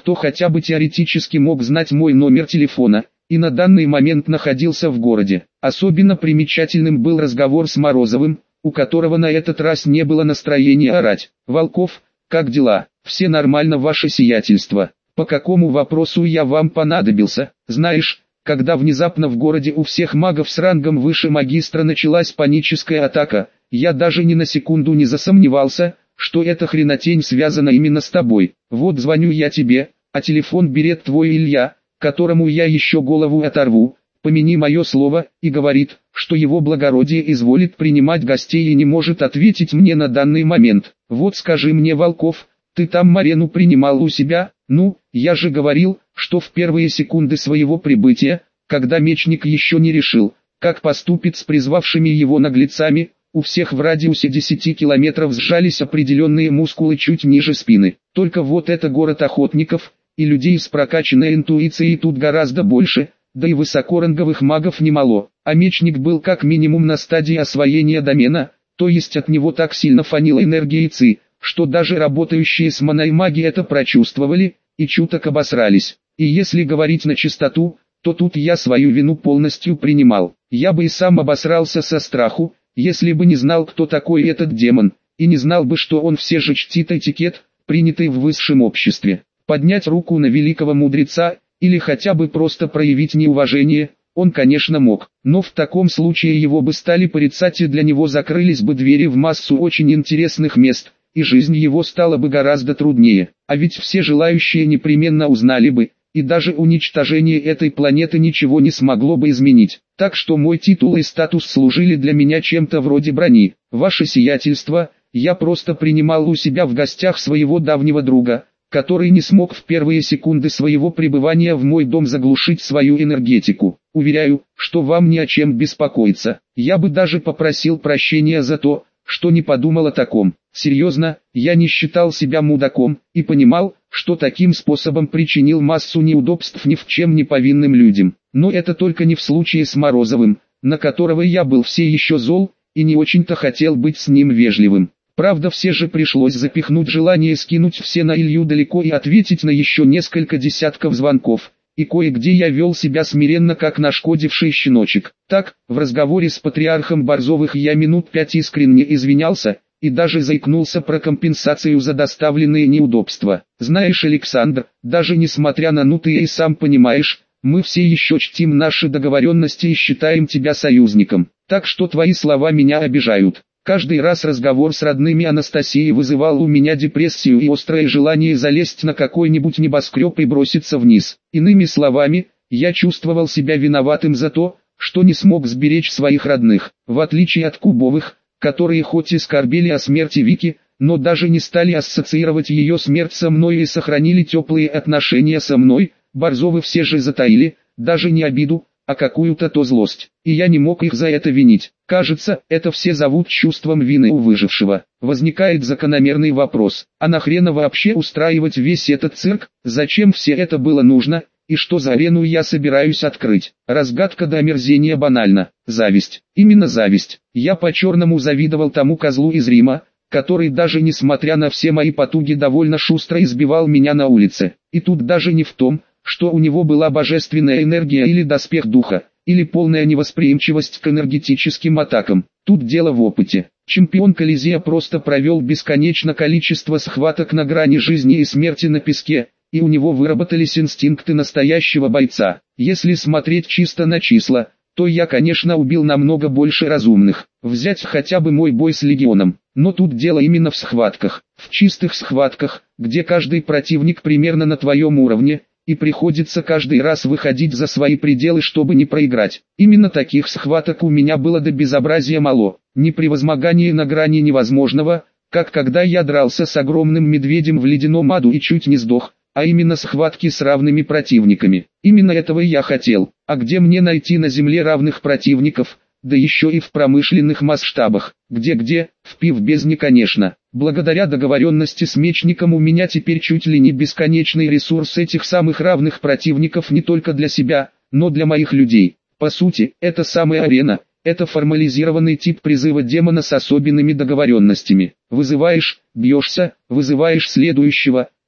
кто хотя бы теоретически мог знать мой номер телефона, и на данный момент находился в городе. Особенно примечательным был разговор с Морозовым, у которого на этот раз не было настроения орать. «Волков, как дела? Все нормально, ваше сиятельство. По какому вопросу я вам понадобился? Знаешь, когда внезапно в городе у всех магов с рангом выше магистра началась паническая атака, я даже ни на секунду не засомневался, что эта хренотень связана именно с тобой. Вот звоню я тебе, а телефон берет твой Илья, которому я еще голову оторву, помяни мое слово, и говорит, что его благородие изволит принимать гостей и не может ответить мне на данный момент. Вот скажи мне, Волков, ты там Марену принимал у себя? Ну, я же говорил, что в первые секунды своего прибытия, когда мечник еще не решил, как поступит с призвавшими его наглецами, у всех в радиусе десяти километров сжались определенные мускулы чуть ниже спины. Только вот это город охотников, и людей с прокачанной интуицией тут гораздо больше, да и высокоранговых магов немало, а мечник был как минимум на стадии освоения домена, то есть от него так сильно фанило энергией ци, что даже работающие с маной маги это прочувствовали, и чуток обосрались. И если говорить на чистоту, то тут я свою вину полностью принимал. Я бы и сам обосрался со страху, если бы не знал, кто такой этот демон, и не знал бы, что он все же чтит этикет, принятый в высшем обществе. Поднять руку на великого мудреца, или хотя бы просто проявить неуважение, он, конечно, мог, но в таком случае его бы стали порицать, и для него закрылись бы двери в массу очень интересных мест, и жизнь его стала бы гораздо труднее. А ведь все желающие непременно узнали бы, и даже уничтожение этой планеты ничего не смогло бы изменить. Так что мой титул и статус служили для меня чем-то вроде брони. Ваше сиятельство, я просто принимал у себя в гостях своего давнего друга, который не смог в первые секунды своего пребывания в мой дом заглушить свою энергетику. Уверяю, что вам не о чем беспокоиться. Я бы даже попросил прощения за то, что не подумал о таком. Серьезно, я не считал себя мудаком, и понимал, что таким способом причинил массу неудобств ни в чем не повинным людям. Но это только не в случае с Морозовым, на которого я был все еще зол, и не очень-то хотел быть с ним вежливым. Правда, все же пришлось запихнуть желание скинуть все на Илью далеко и ответить на еще несколько десятков звонков, и кое-где я вел себя смиренно, как нашкодивший щеночек. Так, в разговоре с патриархом Борзовых я минут пять искренне извинялся, и даже заикнулся про компенсацию за доставленные неудобства. Знаешь, Александр, даже несмотря на ну ты и сам понимаешь, мы все еще чтим наши договоренности и считаем тебя союзником, так что твои слова меня обижают. Каждый раз разговор с родными Анастасии вызывал у меня депрессию и острое желание залезть на какой-нибудь небоскреб и броситься вниз. Иными словами, я чувствовал себя виноватым за то, что не смог сберечь своих родных. В отличие от Кубовых, которые хоть и скорбели о смерти Вики, но даже не стали ассоциировать ее смерть со мной и сохранили теплые отношения со мной, Борзовы все же затаили, даже не обиду, а какую-то то злость, и я не мог их за это винить. Кажется, это все зовут чувством вины у выжившего. Возникает закономерный вопрос, а нахрена вообще устраивать весь этот цирк, зачем все это было нужно, и что за арену я собираюсь открыть? Разгадка до омерзения банальна. Зависть. Именно зависть. Я по-черному завидовал тому козлу из Рима, который даже несмотря на все мои потуги довольно шустро избивал меня на улице. И тут даже не в том, что у него была божественная энергия или доспех духа, или полная невосприимчивость к энергетическим атакам. Тут дело в опыте. Чемпион Колизея просто провел бесконечное количество схваток на грани жизни и смерти на песке, и у него выработались инстинкты настоящего бойца. Если смотреть чисто на числа, то я, конечно, убил намного больше разумных. Взять хотя бы мой бой с Легионом. Но тут дело именно в схватках. В чистых схватках, где каждый противник примерно на твоем уровне, и приходится каждый раз выходить за свои пределы, чтобы не проиграть. Именно таких схваток у меня было до безобразия мало. Не превозмогание на грани невозможного, как когда я дрался с огромным медведем в ледяном аду и чуть не сдох, а именно схватки с равными противниками. Именно этого я хотел. А где мне найти на земле равных противников, да еще и в промышленных масштабах? Где-где, в пивбезне, конечно. Благодаря договоренности с мечником у меня теперь чуть ли не бесконечный ресурс этих самых равных противников не только для себя, но для моих людей. По сути, это самая арена, это формализированный тип призыва демона с особенными договоренностями. Вызываешь, бьешься, вызываешь следующего,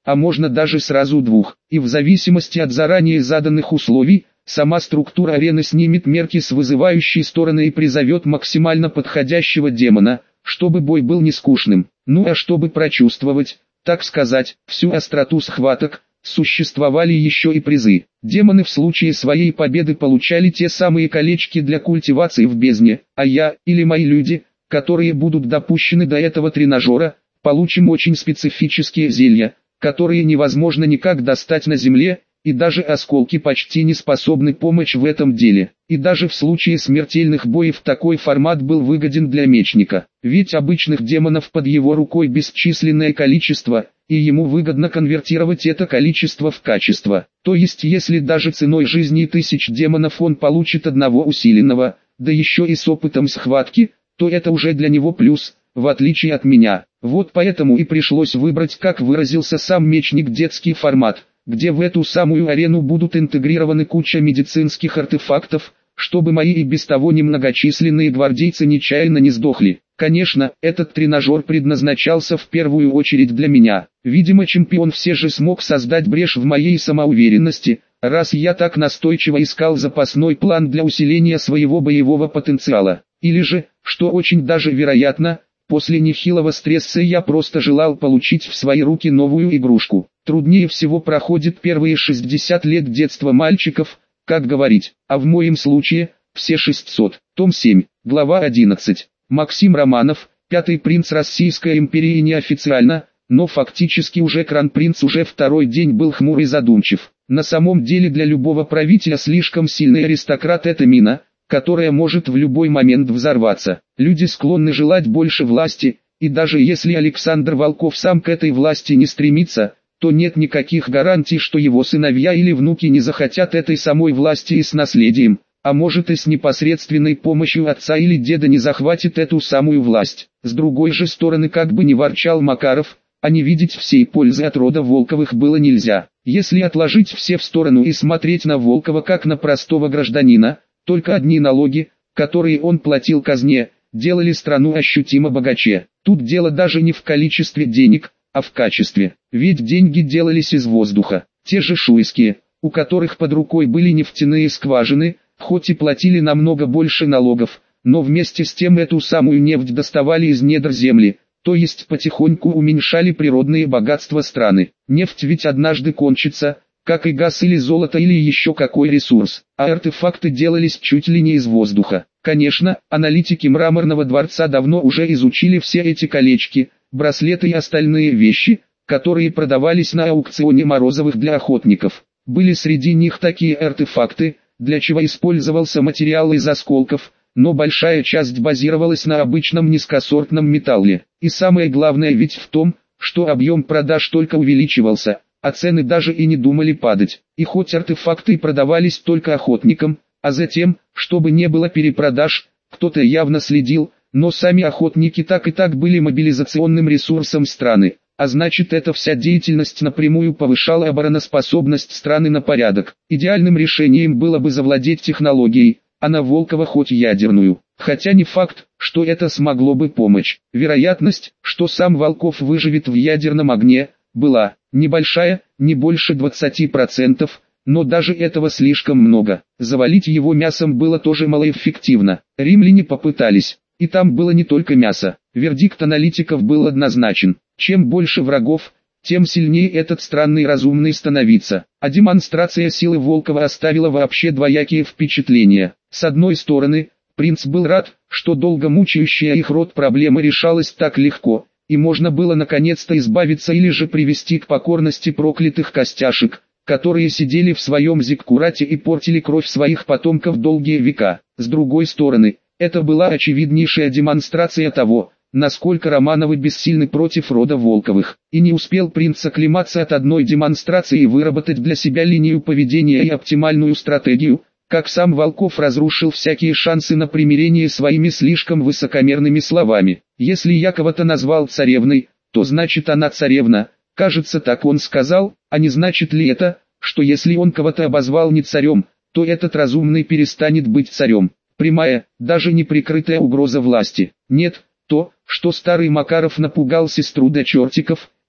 а можно даже сразу двух. И в зависимости от заранее заданных условий, сама структура арены снимет мерки с вызывающей стороны и призовет максимально подходящего демона, чтобы бой был не скучным. Ну а чтобы прочувствовать, так сказать, всю остроту схваток, существовали еще и призы. Демоны в случае своей победы получали те самые колечки для культивации в бездне, а я, или мои люди, которые будут допущены до этого тренажера, получим очень специфические зелья, которые невозможно никак достать на земле, и даже осколки почти не способны помочь в этом деле. И даже в случае смертельных боев такой формат был выгоден для мечника, ведь обычных демонов под его рукой бесчисленное количество, и ему выгодно конвертировать это количество в качество. То есть если даже ценой жизни тысяч демонов он получит одного усиленного, да еще и с опытом схватки, то это уже для него плюс, в отличие от меня. Вот поэтому и пришлось выбрать, как выразился сам мечник, детский формат, где в эту самую арену будут интегрированы куча медицинских артефактов, чтобы мои и без того немногочисленные гвардейцы нечаянно не сдохли. Конечно, этот тренажер предназначался в первую очередь для меня. Видимо, чемпион все же смог создать брешь в моей самоуверенности, раз я так настойчиво искал запасной план для усиления своего боевого потенциала. Или же, что очень даже вероятно, после нехилого стресса я просто желал получить в свои руки новую игрушку. Труднее всего проходит первые шестьдесят лет детства мальчиков, как говорить, а в моем случае, все шестьсот. Том семь, глава одиннадцать. Максим Романов, пятый принц Российской империи неофициально, но фактически уже кронпринц, уже второй день был хмур и задумчив. На самом деле для любого правителя слишком сильный аристократ — это мина, которая может в любой момент взорваться. Люди склонны желать больше власти, и даже если Александр Волков сам к этой власти не стремится, то нет никаких гарантий, что его сыновья или внуки не захотят этой самой власти и с наследием, а может и с непосредственной помощью отца или деда не захватит эту самую власть. С другой же стороны, как бы ни ворчал Макаров, а не видеть всей пользы от рода Волковых было нельзя. Если отложить все в сторону и смотреть на Волкова как на простого гражданина, только одни налоги, которые он платил казне, делали страну ощутимо богаче. Тут дело даже не в количестве денег, а в качестве. Ведь деньги делались из воздуха. Те же шуйские, у которых под рукой были нефтяные скважины, хоть и платили намного больше налогов, но вместе с тем эту самую нефть доставали из недр земли, то есть потихоньку уменьшали природные богатства страны. Нефть ведь однажды кончится, как и газ или золото или еще какой ресурс, а артефакты делались чуть ли не из воздуха. Конечно, аналитики Мраморного дворца давно уже изучили все эти колечки, браслеты и остальные вещи, которые продавались на аукционе Морозовых для охотников. Были среди них такие артефакты, для чего использовался материал из осколков, но большая часть базировалась на обычном низкосортном металле. И самое главное ведь в том, что объем продаж только увеличивался, а цены даже и не думали падать. И хоть артефакты продавались только охотникам, а затем, чтобы не было перепродаж, кто-то явно следил, но сами охотники так и так были мобилизационным ресурсом страны, а значит, эта вся деятельность напрямую повышала обороноспособность страны на порядок. Идеальным решением было бы завладеть технологией, а на Волкова хоть ядерную. Хотя не факт, что это смогло бы помочь. Вероятность, что сам Волков выживет в ядерном огне, была небольшая, не больше двадцати процентов, но даже этого слишком много. Завалить его мясом было тоже малоэффективно. Римляне попытались, и там было не только мясо. Вердикт аналитиков был однозначен: чем больше врагов, тем сильнее этот странный разумный становится. А демонстрация силы Волкова оставила вообще двоякие впечатления. С одной стороны, принц был рад, что долго мучающая их род проблема решалась так легко, и можно было наконец-то избавиться или же привести к покорности проклятых костяшек, которые сидели в своем зиккурате и портили кровь своих потомков долгие века. С другой стороны, это была очевиднейшая демонстрация того, насколько Романовы бессильны против рода Волковых. И не успел принц оклематься от одной демонстрации и выработать для себя линию поведения и оптимальную стратегию, как сам Волков разрушил всякие шансы на примирение своими слишком высокомерными словами. Если я кого-то назвал царевной, то значит она царевна, кажется, так он сказал, а не значит ли это, что если он кого-то обозвал не царем, то этот разумный перестанет быть царем. Прямая, даже не прикрытая угроза власти. Нет, то, что старый Макаров напугал сестру до чертиков,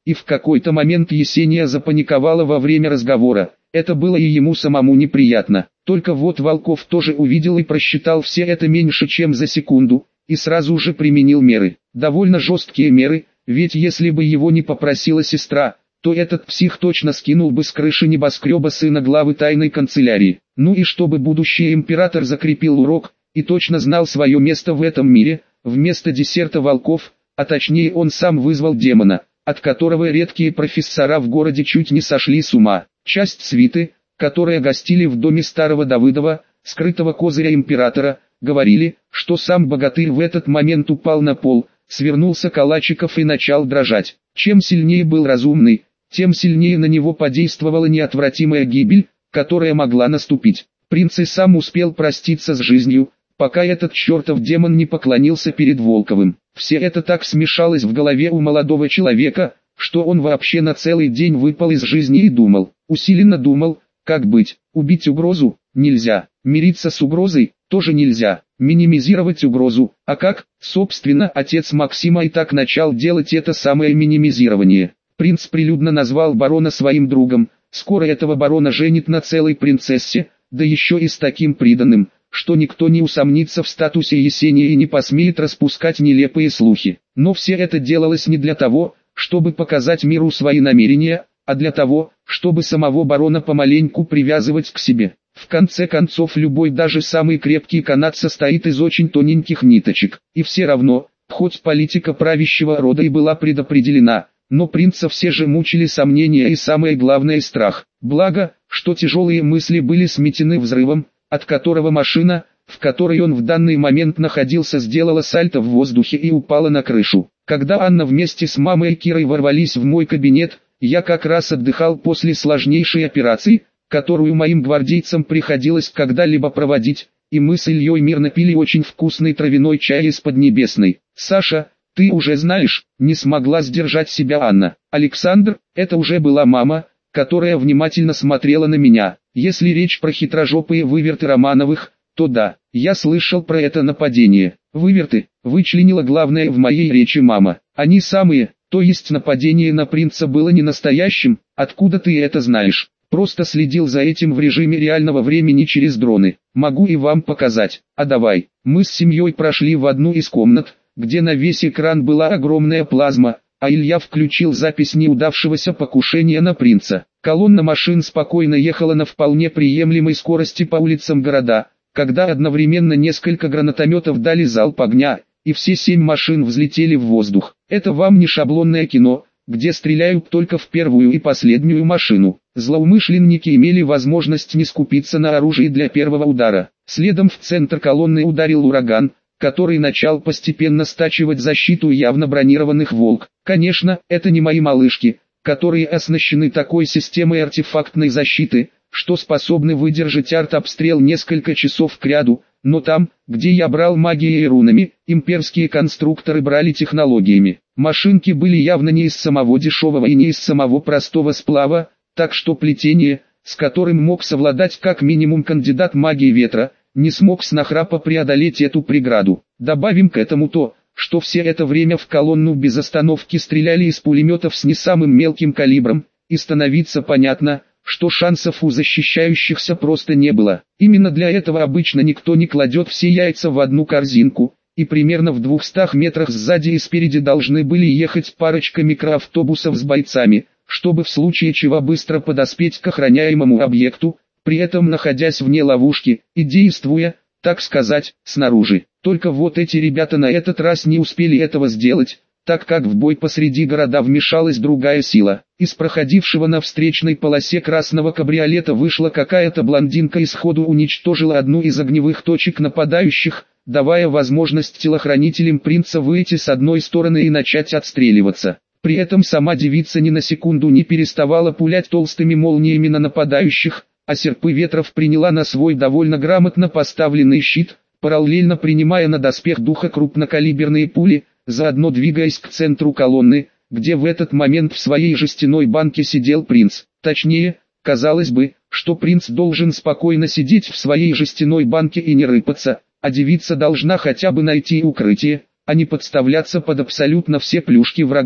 и в какой-то момент Есения запаниковала во время разговора. Это было и ему самому неприятно. Только вот Волков тоже увидел и просчитал все это меньше чем за секунду, и сразу же применил меры. Довольно жесткие меры, ведь если бы его не попросила сестра, то этот псих точно скинул бы с крыши небоскреба сына главы тайной канцелярии. Ну и чтобы будущий император закрепил урок, и точно знал свое место в этом мире, вместо десерта волков, а точнее он сам вызвал демона, от которого редкие профессора в городе чуть не сошли с ума. Часть свиты, которые гостили в доме старого Давыдова, скрытого козыря императора, говорили, что сам богатырь в этот момент упал на пол, свернулся калачиков и начал дрожать. Чем сильнее был разумный, тем сильнее на него подействовала неотвратимая гибель, которая могла наступить. Принц и сам успел проститься с жизнью, пока этот чертов демон не поклонился перед Волковым. Все это так смешалось в голове у молодого человека, что он вообще на целый день выпал из жизни и думал, усиленно думал, как быть. Убить угрозу нельзя, мириться с угрозой тоже нельзя, минимизировать угрозу, а как? Собственно, отец Максима и так начал делать это самое минимизирование. Принц прилюдно назвал барона своим другом, скоро этого барона женит на целой принцессе, да еще и с таким приданым, что никто не усомнится в статусе Есении и не посмеет распускать нелепые слухи. Но все это делалось не для того, чтобы показать миру свои намерения, а для того, чтобы самого барона помаленьку привязывать к себе. В конце концов, любой, даже самый крепкий канат состоит из очень тоненьких ниточек, и все равно, хоть политика правящего рода и была предопределена, но принца все же мучили сомнения и самое главное страх. Благо, что тяжелые мысли были сметены взрывом, от которого машина, в которой он в данный момент находился, сделала сальто в воздухе и упала на крышу. Когда Анна вместе с мамой и Кирой ворвались в мой кабинет, я как раз отдыхал после сложнейшей операции, которую моим гвардейцам приходилось когда-либо проводить, и мы с Ильей мирно пили очень вкусный травяной чай из Поднебесной. «Саша, ты уже знаешь», — не смогла сдержать себя Анна. «Александр, это уже была мама, которая внимательно смотрела на меня. Если речь про хитрожопые выверты Романовых, то да, я слышал про это нападение. Выверты, вычленила главное в моей речи мама. Они самые, то есть нападение на принца было не настоящим, откуда ты это знаешь? Просто следил за этим в режиме реального времени через дроны. Могу и вам показать. А давай». Мы с семьей прошли в одну из комнат, где на весь экран была огромная плазма, а Илья включил запись неудавшегося покушения на принца. Колонна машин спокойно ехала на вполне приемлемой скорости по улицам города, когда одновременно несколько гранатометов дали залп огня, и все семь машин взлетели в воздух. Это вам не шаблонное кино, где стреляют только в первую и последнюю машину. Злоумышленники имели возможность не скупиться на оружие для первого удара. Следом в центр колонны ударил ураган, который начал постепенно стачивать защиту явно бронированных «Волк». Конечно, это не мои малышки, которые оснащены такой системой артефактной защиты, что способны выдержать артобстрел несколько часов кряду, но там, где я брал магией и рунами, имперские конструкторы брали технологиями. Машинки были явно не из самого дешевого и не из самого простого сплава, так что плетение, с которым мог совладать как минимум кандидат магии ветра, не смог с нахрапа преодолеть эту преграду. Добавим к этому то, что все это время в колонну без остановки стреляли из пулеметов с не самым мелким калибром, и становится понятно, что шансов у защищающихся просто не было. Именно для этого обычно никто не кладет все яйца в одну корзинку, и примерно в двухстах метрах сзади и спереди должны были ехать парочка микроавтобусов с бойцами, чтобы в случае чего быстро подоспеть к охраняемому объекту, при этом находясь вне ловушки и действуя, так сказать, снаружи. Только вот эти ребята на этот раз не успели этого сделать, так как в бой посреди города вмешалась другая сила. Из проходившего на встречной полосе красного кабриолета вышла какая-то блондинка и сходу уничтожила одну из огневых точек нападающих, давая возможность телохранителям принца выйти с одной стороны и начать отстреливаться. При этом сама девица ни на секунду не переставала пулять толстыми молниями на нападающих, а серпы ветров приняла на свой довольно грамотно поставленный щит, параллельно принимая на доспех духа крупнокалиберные пули, заодно двигаясь к центру колонны, где в этот момент в своей жестяной банке сидел принц. Точнее, казалось бы, что принц должен спокойно сидеть в своей жестяной банке и не рыпаться, а девица должна хотя бы найти укрытие, а не подставляться под абсолютно все плюшки врагов.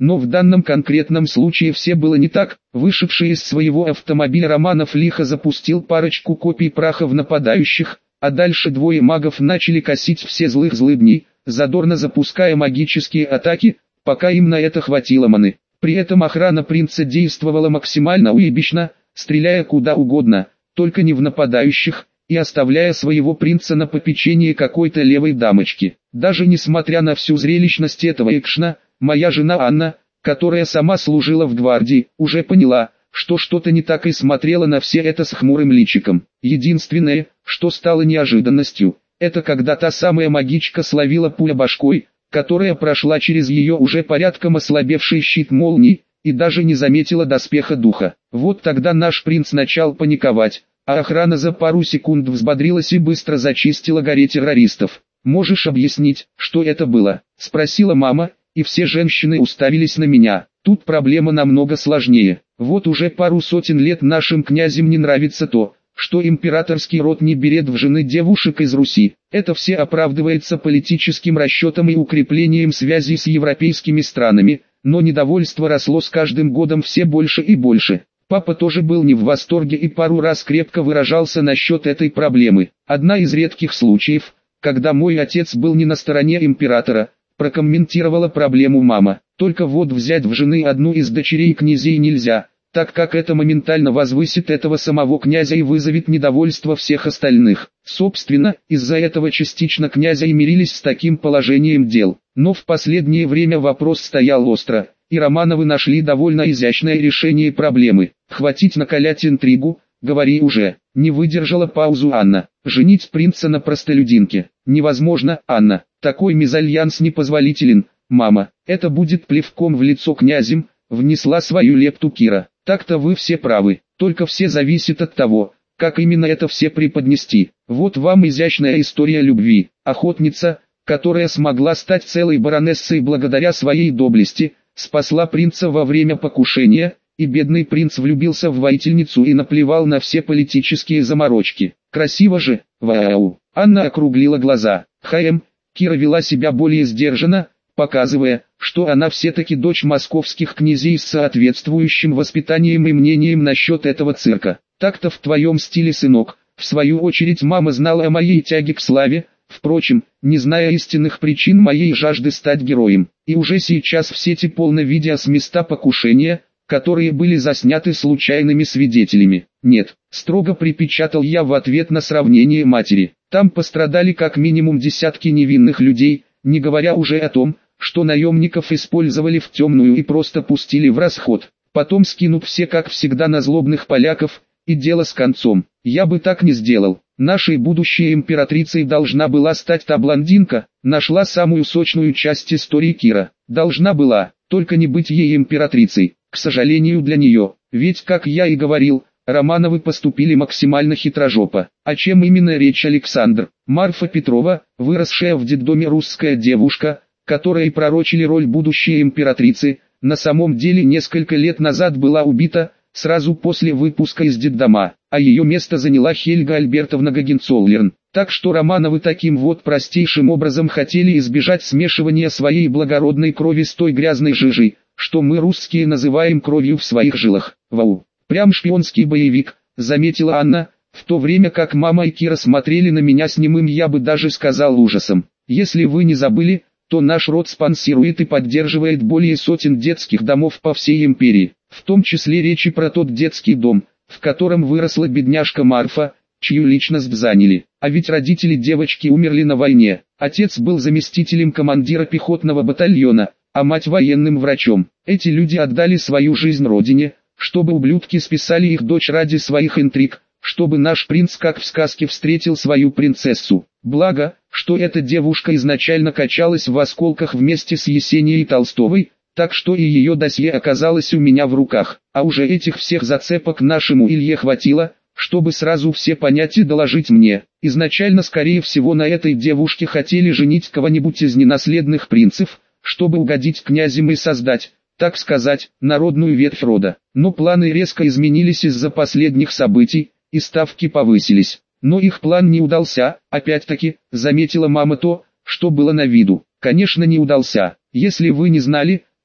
Но в данном конкретном случае все было не так. Вышедший из своего автомобиля Романов лихо запустил парочку копий праха в нападающих, а дальше двое магов начали косить все злых злыдней, задорно запуская магические атаки, пока им на это хватило маны. При этом охрана принца действовала максимально уебищно, стреляя куда угодно, только не в нападающих, и оставляя своего принца на попечении какой-то левой дамочки. Даже несмотря на всю зрелищность этого экшна, моя жена Анна, которая сама служила в гвардии, уже поняла, что что-то не так, и смотрела на все это с хмурым личиком. Единственное, что стало неожиданностью, это когда та самая магичка словила пуля башкой, которая прошла через ее уже порядком ослабевший щит молний, и даже не заметила доспеха духа. Вот тогда наш принц начал паниковать, а охрана за пару секунд взбодрилась и быстро зачистила горе террористов. «Можешь объяснить, что это было?» – спросила мама, и все женщины уставились на меня. Тут проблема намного сложнее. Вот уже пару сотен лет нашим князям не нравится то, что императорский род не берет в жены девушек из Руси. Это все оправдывается политическим расчетом и укреплением связей с европейскими странами, но недовольство росло с каждым годом все больше и больше. Папа тоже был не в восторге и пару раз крепко выражался насчет этой проблемы. Одна из редких случаев, когда мой отец был не на стороне императора, прокомментировала проблему мама. Только вот взять в жены одну из дочерей князей нельзя, так как это моментально возвысит этого самого князя и вызовет недовольство всех остальных. Собственно, из-за этого частично князя и мирились с таким положением дел. Но в последнее время вопрос стоял остро, и Романовы нашли довольно изящное решение проблемы. «Хватит накалять интригу, говори уже», — не выдержала паузу Анна. «Женить принца на простолюдинке невозможно, Анна, такой мезальянс непозволителен, мама, это будет плевком в лицо князем», — внесла свою лепту Кира. «Так-то вы все правы, только все зависит от того, как именно это все преподнести. Вот вам изящная история любви. Охотница, которая смогла стать целой баронессой благодаря своей доблести, спасла принца во время покушения, и бедный принц влюбился в воительницу и наплевал на все политические заморочки. Красиво же, вау!» Анна округлила глаза. «Хм, Кира вела себя более сдержанно, показывая, что она все-таки дочь московских князей с соответствующим воспитанием и мнением насчет этого цирка. Так-то в твоем стиле, сынок». В свою очередь мама знала о моей тяге к славе, впрочем, не зная истинных причин моей жажды стать героем. И уже сейчас в сети полно видео с места покушения, которые были засняты случайными свидетелями. «Нет», строго припечатал я в ответ на сравнение матери. «Там пострадали как минимум десятки невинных людей, не говоря уже о том, что наемников использовали в темную и просто пустили в расход, потом скинув все как всегда на злобных поляков, и дело с концом. Я бы так не сделал. Нашей будущей императрицей должна была стать та блондинка», нашла самую сочную часть истории Кира. «Должна была, только не быть ей императрицей, к сожалению для нее, ведь, как я и говорил, Романовы поступили максимально хитрожопо». О чем именно речь, Александр? Марфа Петрова, выросшая в детдоме русская девушка, которой пророчили роль будущей императрицы, на самом деле несколько лет назад была убита, сразу после выпуска из детдома, а ее место заняла Хельга Альбертовна Гогенцоллерн. Так что Романовы таким вот простейшим образом хотели избежать смешивания своей благородной крови с той грязной жижей, что мы русские называем кровью в своих жилах. Вау, прям шпионский боевик, заметила Анна, в то время как мама и Кира смотрели на меня с немым, я бы даже сказал, ужасом. Если вы не забыли, то наш род спонсирует и поддерживает более сотен детских домов по всей империи, в том числе речи про тот детский дом, в котором выросла бедняжка Марфа, чью личность заняли. А ведь родители девочки умерли на войне. Отец был заместителем командира пехотного батальона, а мать военным врачом. Эти люди отдали свою жизнь родине, чтобы ублюдки списали их дочь ради своих интриг, чтобы наш принц как в сказке встретил свою принцессу. Благо, что эта девушка изначально качалась в осколках вместе с Есенией Толстовой, так что и ее досье оказалось у меня в руках. А уже этих всех зацепок нашему Илье хватило, чтобы сразу все понять и доложить мне. Изначально, скорее всего, на этой девушке хотели женить кого-нибудь из ненаследных принцев, чтобы угодить князям и создать, так сказать, народную ветвь рода. Но планы резко изменились из-за последних событий, и ставки повысились. Но их план не удался, опять-таки, заметила мама то, что было на виду. Конечно, не удался. Если вы не знали,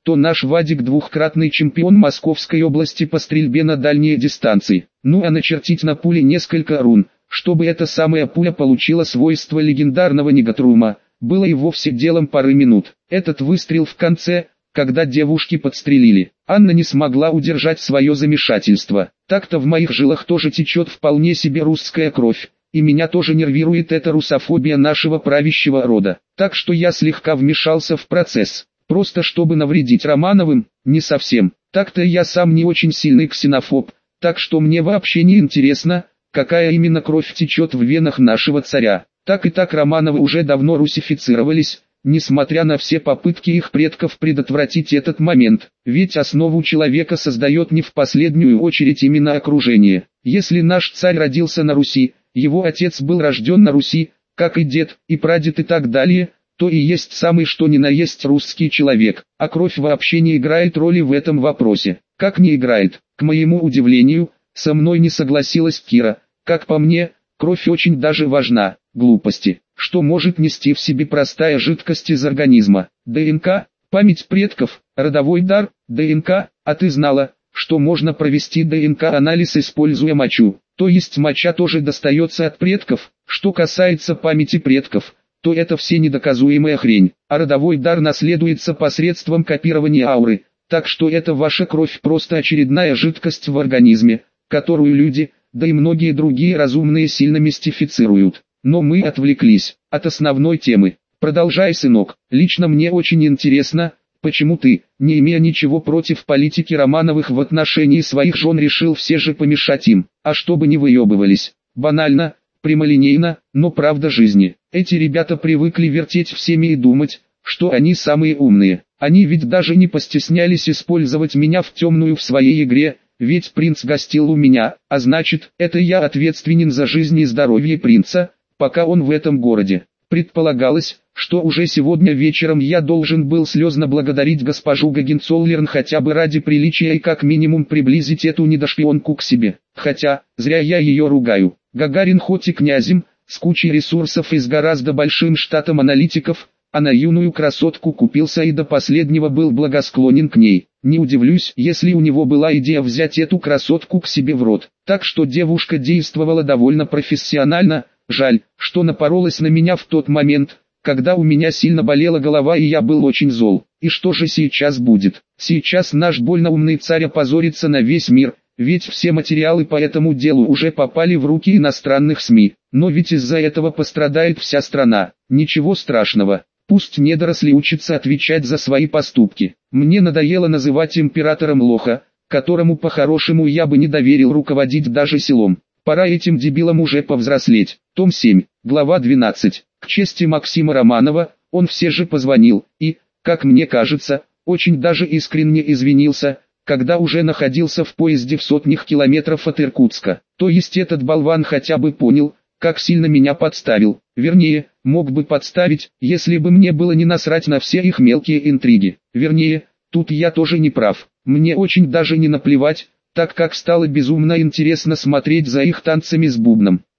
то наш Вадик двухкратный чемпион Московской области по стрельбе на дальние дистанции. Ну а начертить на пуле несколько рун, чтобы эта самая пуля получила свойства легендарного негатрума, было и вовсе делом пары минут. Этот выстрел в конце, когда девушки подстрелили, Анна не смогла удержать свое замешательство. Так-то в моих жилах тоже течет вполне себе русская кровь, и меня тоже нервирует эта русофобия нашего правящего рода. Так что я слегка вмешался в процесс, просто чтобы навредить Романовым, не совсем. Так-то я сам не очень сильный ксенофоб, так что мне вообще не интересно, какая именно кровь течет в венах нашего царя. Так и так Романовы уже давно русифицировались, несмотря на все попытки их предков предотвратить этот момент, ведь основу человека создает не в последнюю очередь именно окружение. Если наш царь родился на Руси, его отец был рожден на Руси, как и дед, и прадед и так далее, то и есть самый что ни на есть русский человек, а кровь вообще не играет роли в этом вопросе. Как не играет? К моему удивлению, со мной не согласилась Кира. Как по мне, кровь очень даже важна. Глупости. Что может нести в себе простая жидкость из организма? ДНК, память предков, родовой дар, ДНК, а ты знала, что можно провести ДНК-анализ, используя мочу? То есть моча тоже достается от предков. Что касается памяти предков, то это все недоказуемая хрень, а родовой дар наследуется посредством копирования ауры, так что это ваша кровь просто очередная жидкость в организме, которую люди, да и многие другие разумные сильно мистифицируют. Но мы отвлеклись от основной темы. Продолжай, сынок. Лично мне очень интересно, почему ты, не имея ничего против политики Романовых в отношении своих жен, решил все же помешать им, а чтобы не выебывались. Банально, прямолинейно, но правда жизни. Эти ребята привыкли вертеть всеми и думать, что они самые умные. Они ведь даже не постеснялись использовать меня в темную в своей игре, ведь принц гостил у меня, а значит, это я ответственен за жизнь и здоровье принца, пока он в этом городе. Предполагалось, что уже сегодня вечером я должен был слезно благодарить госпожу Гогенцоллерн хотя бы ради приличия и как минимум приблизить эту недошпионку к себе. Хотя, зря я ее ругаю. Гагарин хоть и князем, с кучей ресурсов и с гораздо большим штатом аналитиков, а на юную красотку купился и до последнего был благосклонен к ней. Не удивлюсь, если у него была идея взять эту красотку к себе в рот. Так что девушка действовала довольно профессионально. Жаль, что напоролась на меня в тот момент, когда у меня сильно болела голова и я был очень зол. И что же сейчас будет? Сейчас наш больно умный царь опозорится на весь мир, ведь все материалы по этому делу уже попали в руки иностранных СМИ. Но ведь из-за этого пострадает вся страна. Ничего страшного. Пусть недоросли учатся отвечать за свои поступки. Мне надоело называть императором лоха, которому по-хорошему я бы не доверил руководить даже селом. Пора этим дебилам уже повзрослеть. Том семь, глава двенадцать. К чести Максима Романова, он все же позвонил и, как мне кажется, очень даже искренне извинился, когда уже находился в поезде в сотнях километров от Иркутска. То есть этот болван хотя бы понял, как сильно меня подставил. Вернее, мог бы подставить, если бы мне было не насрать на все их мелкие интриги. Вернее, тут я тоже не прав. Мне очень даже не наплевать, так как стало безумно интересно смотреть за их танцами с бубном.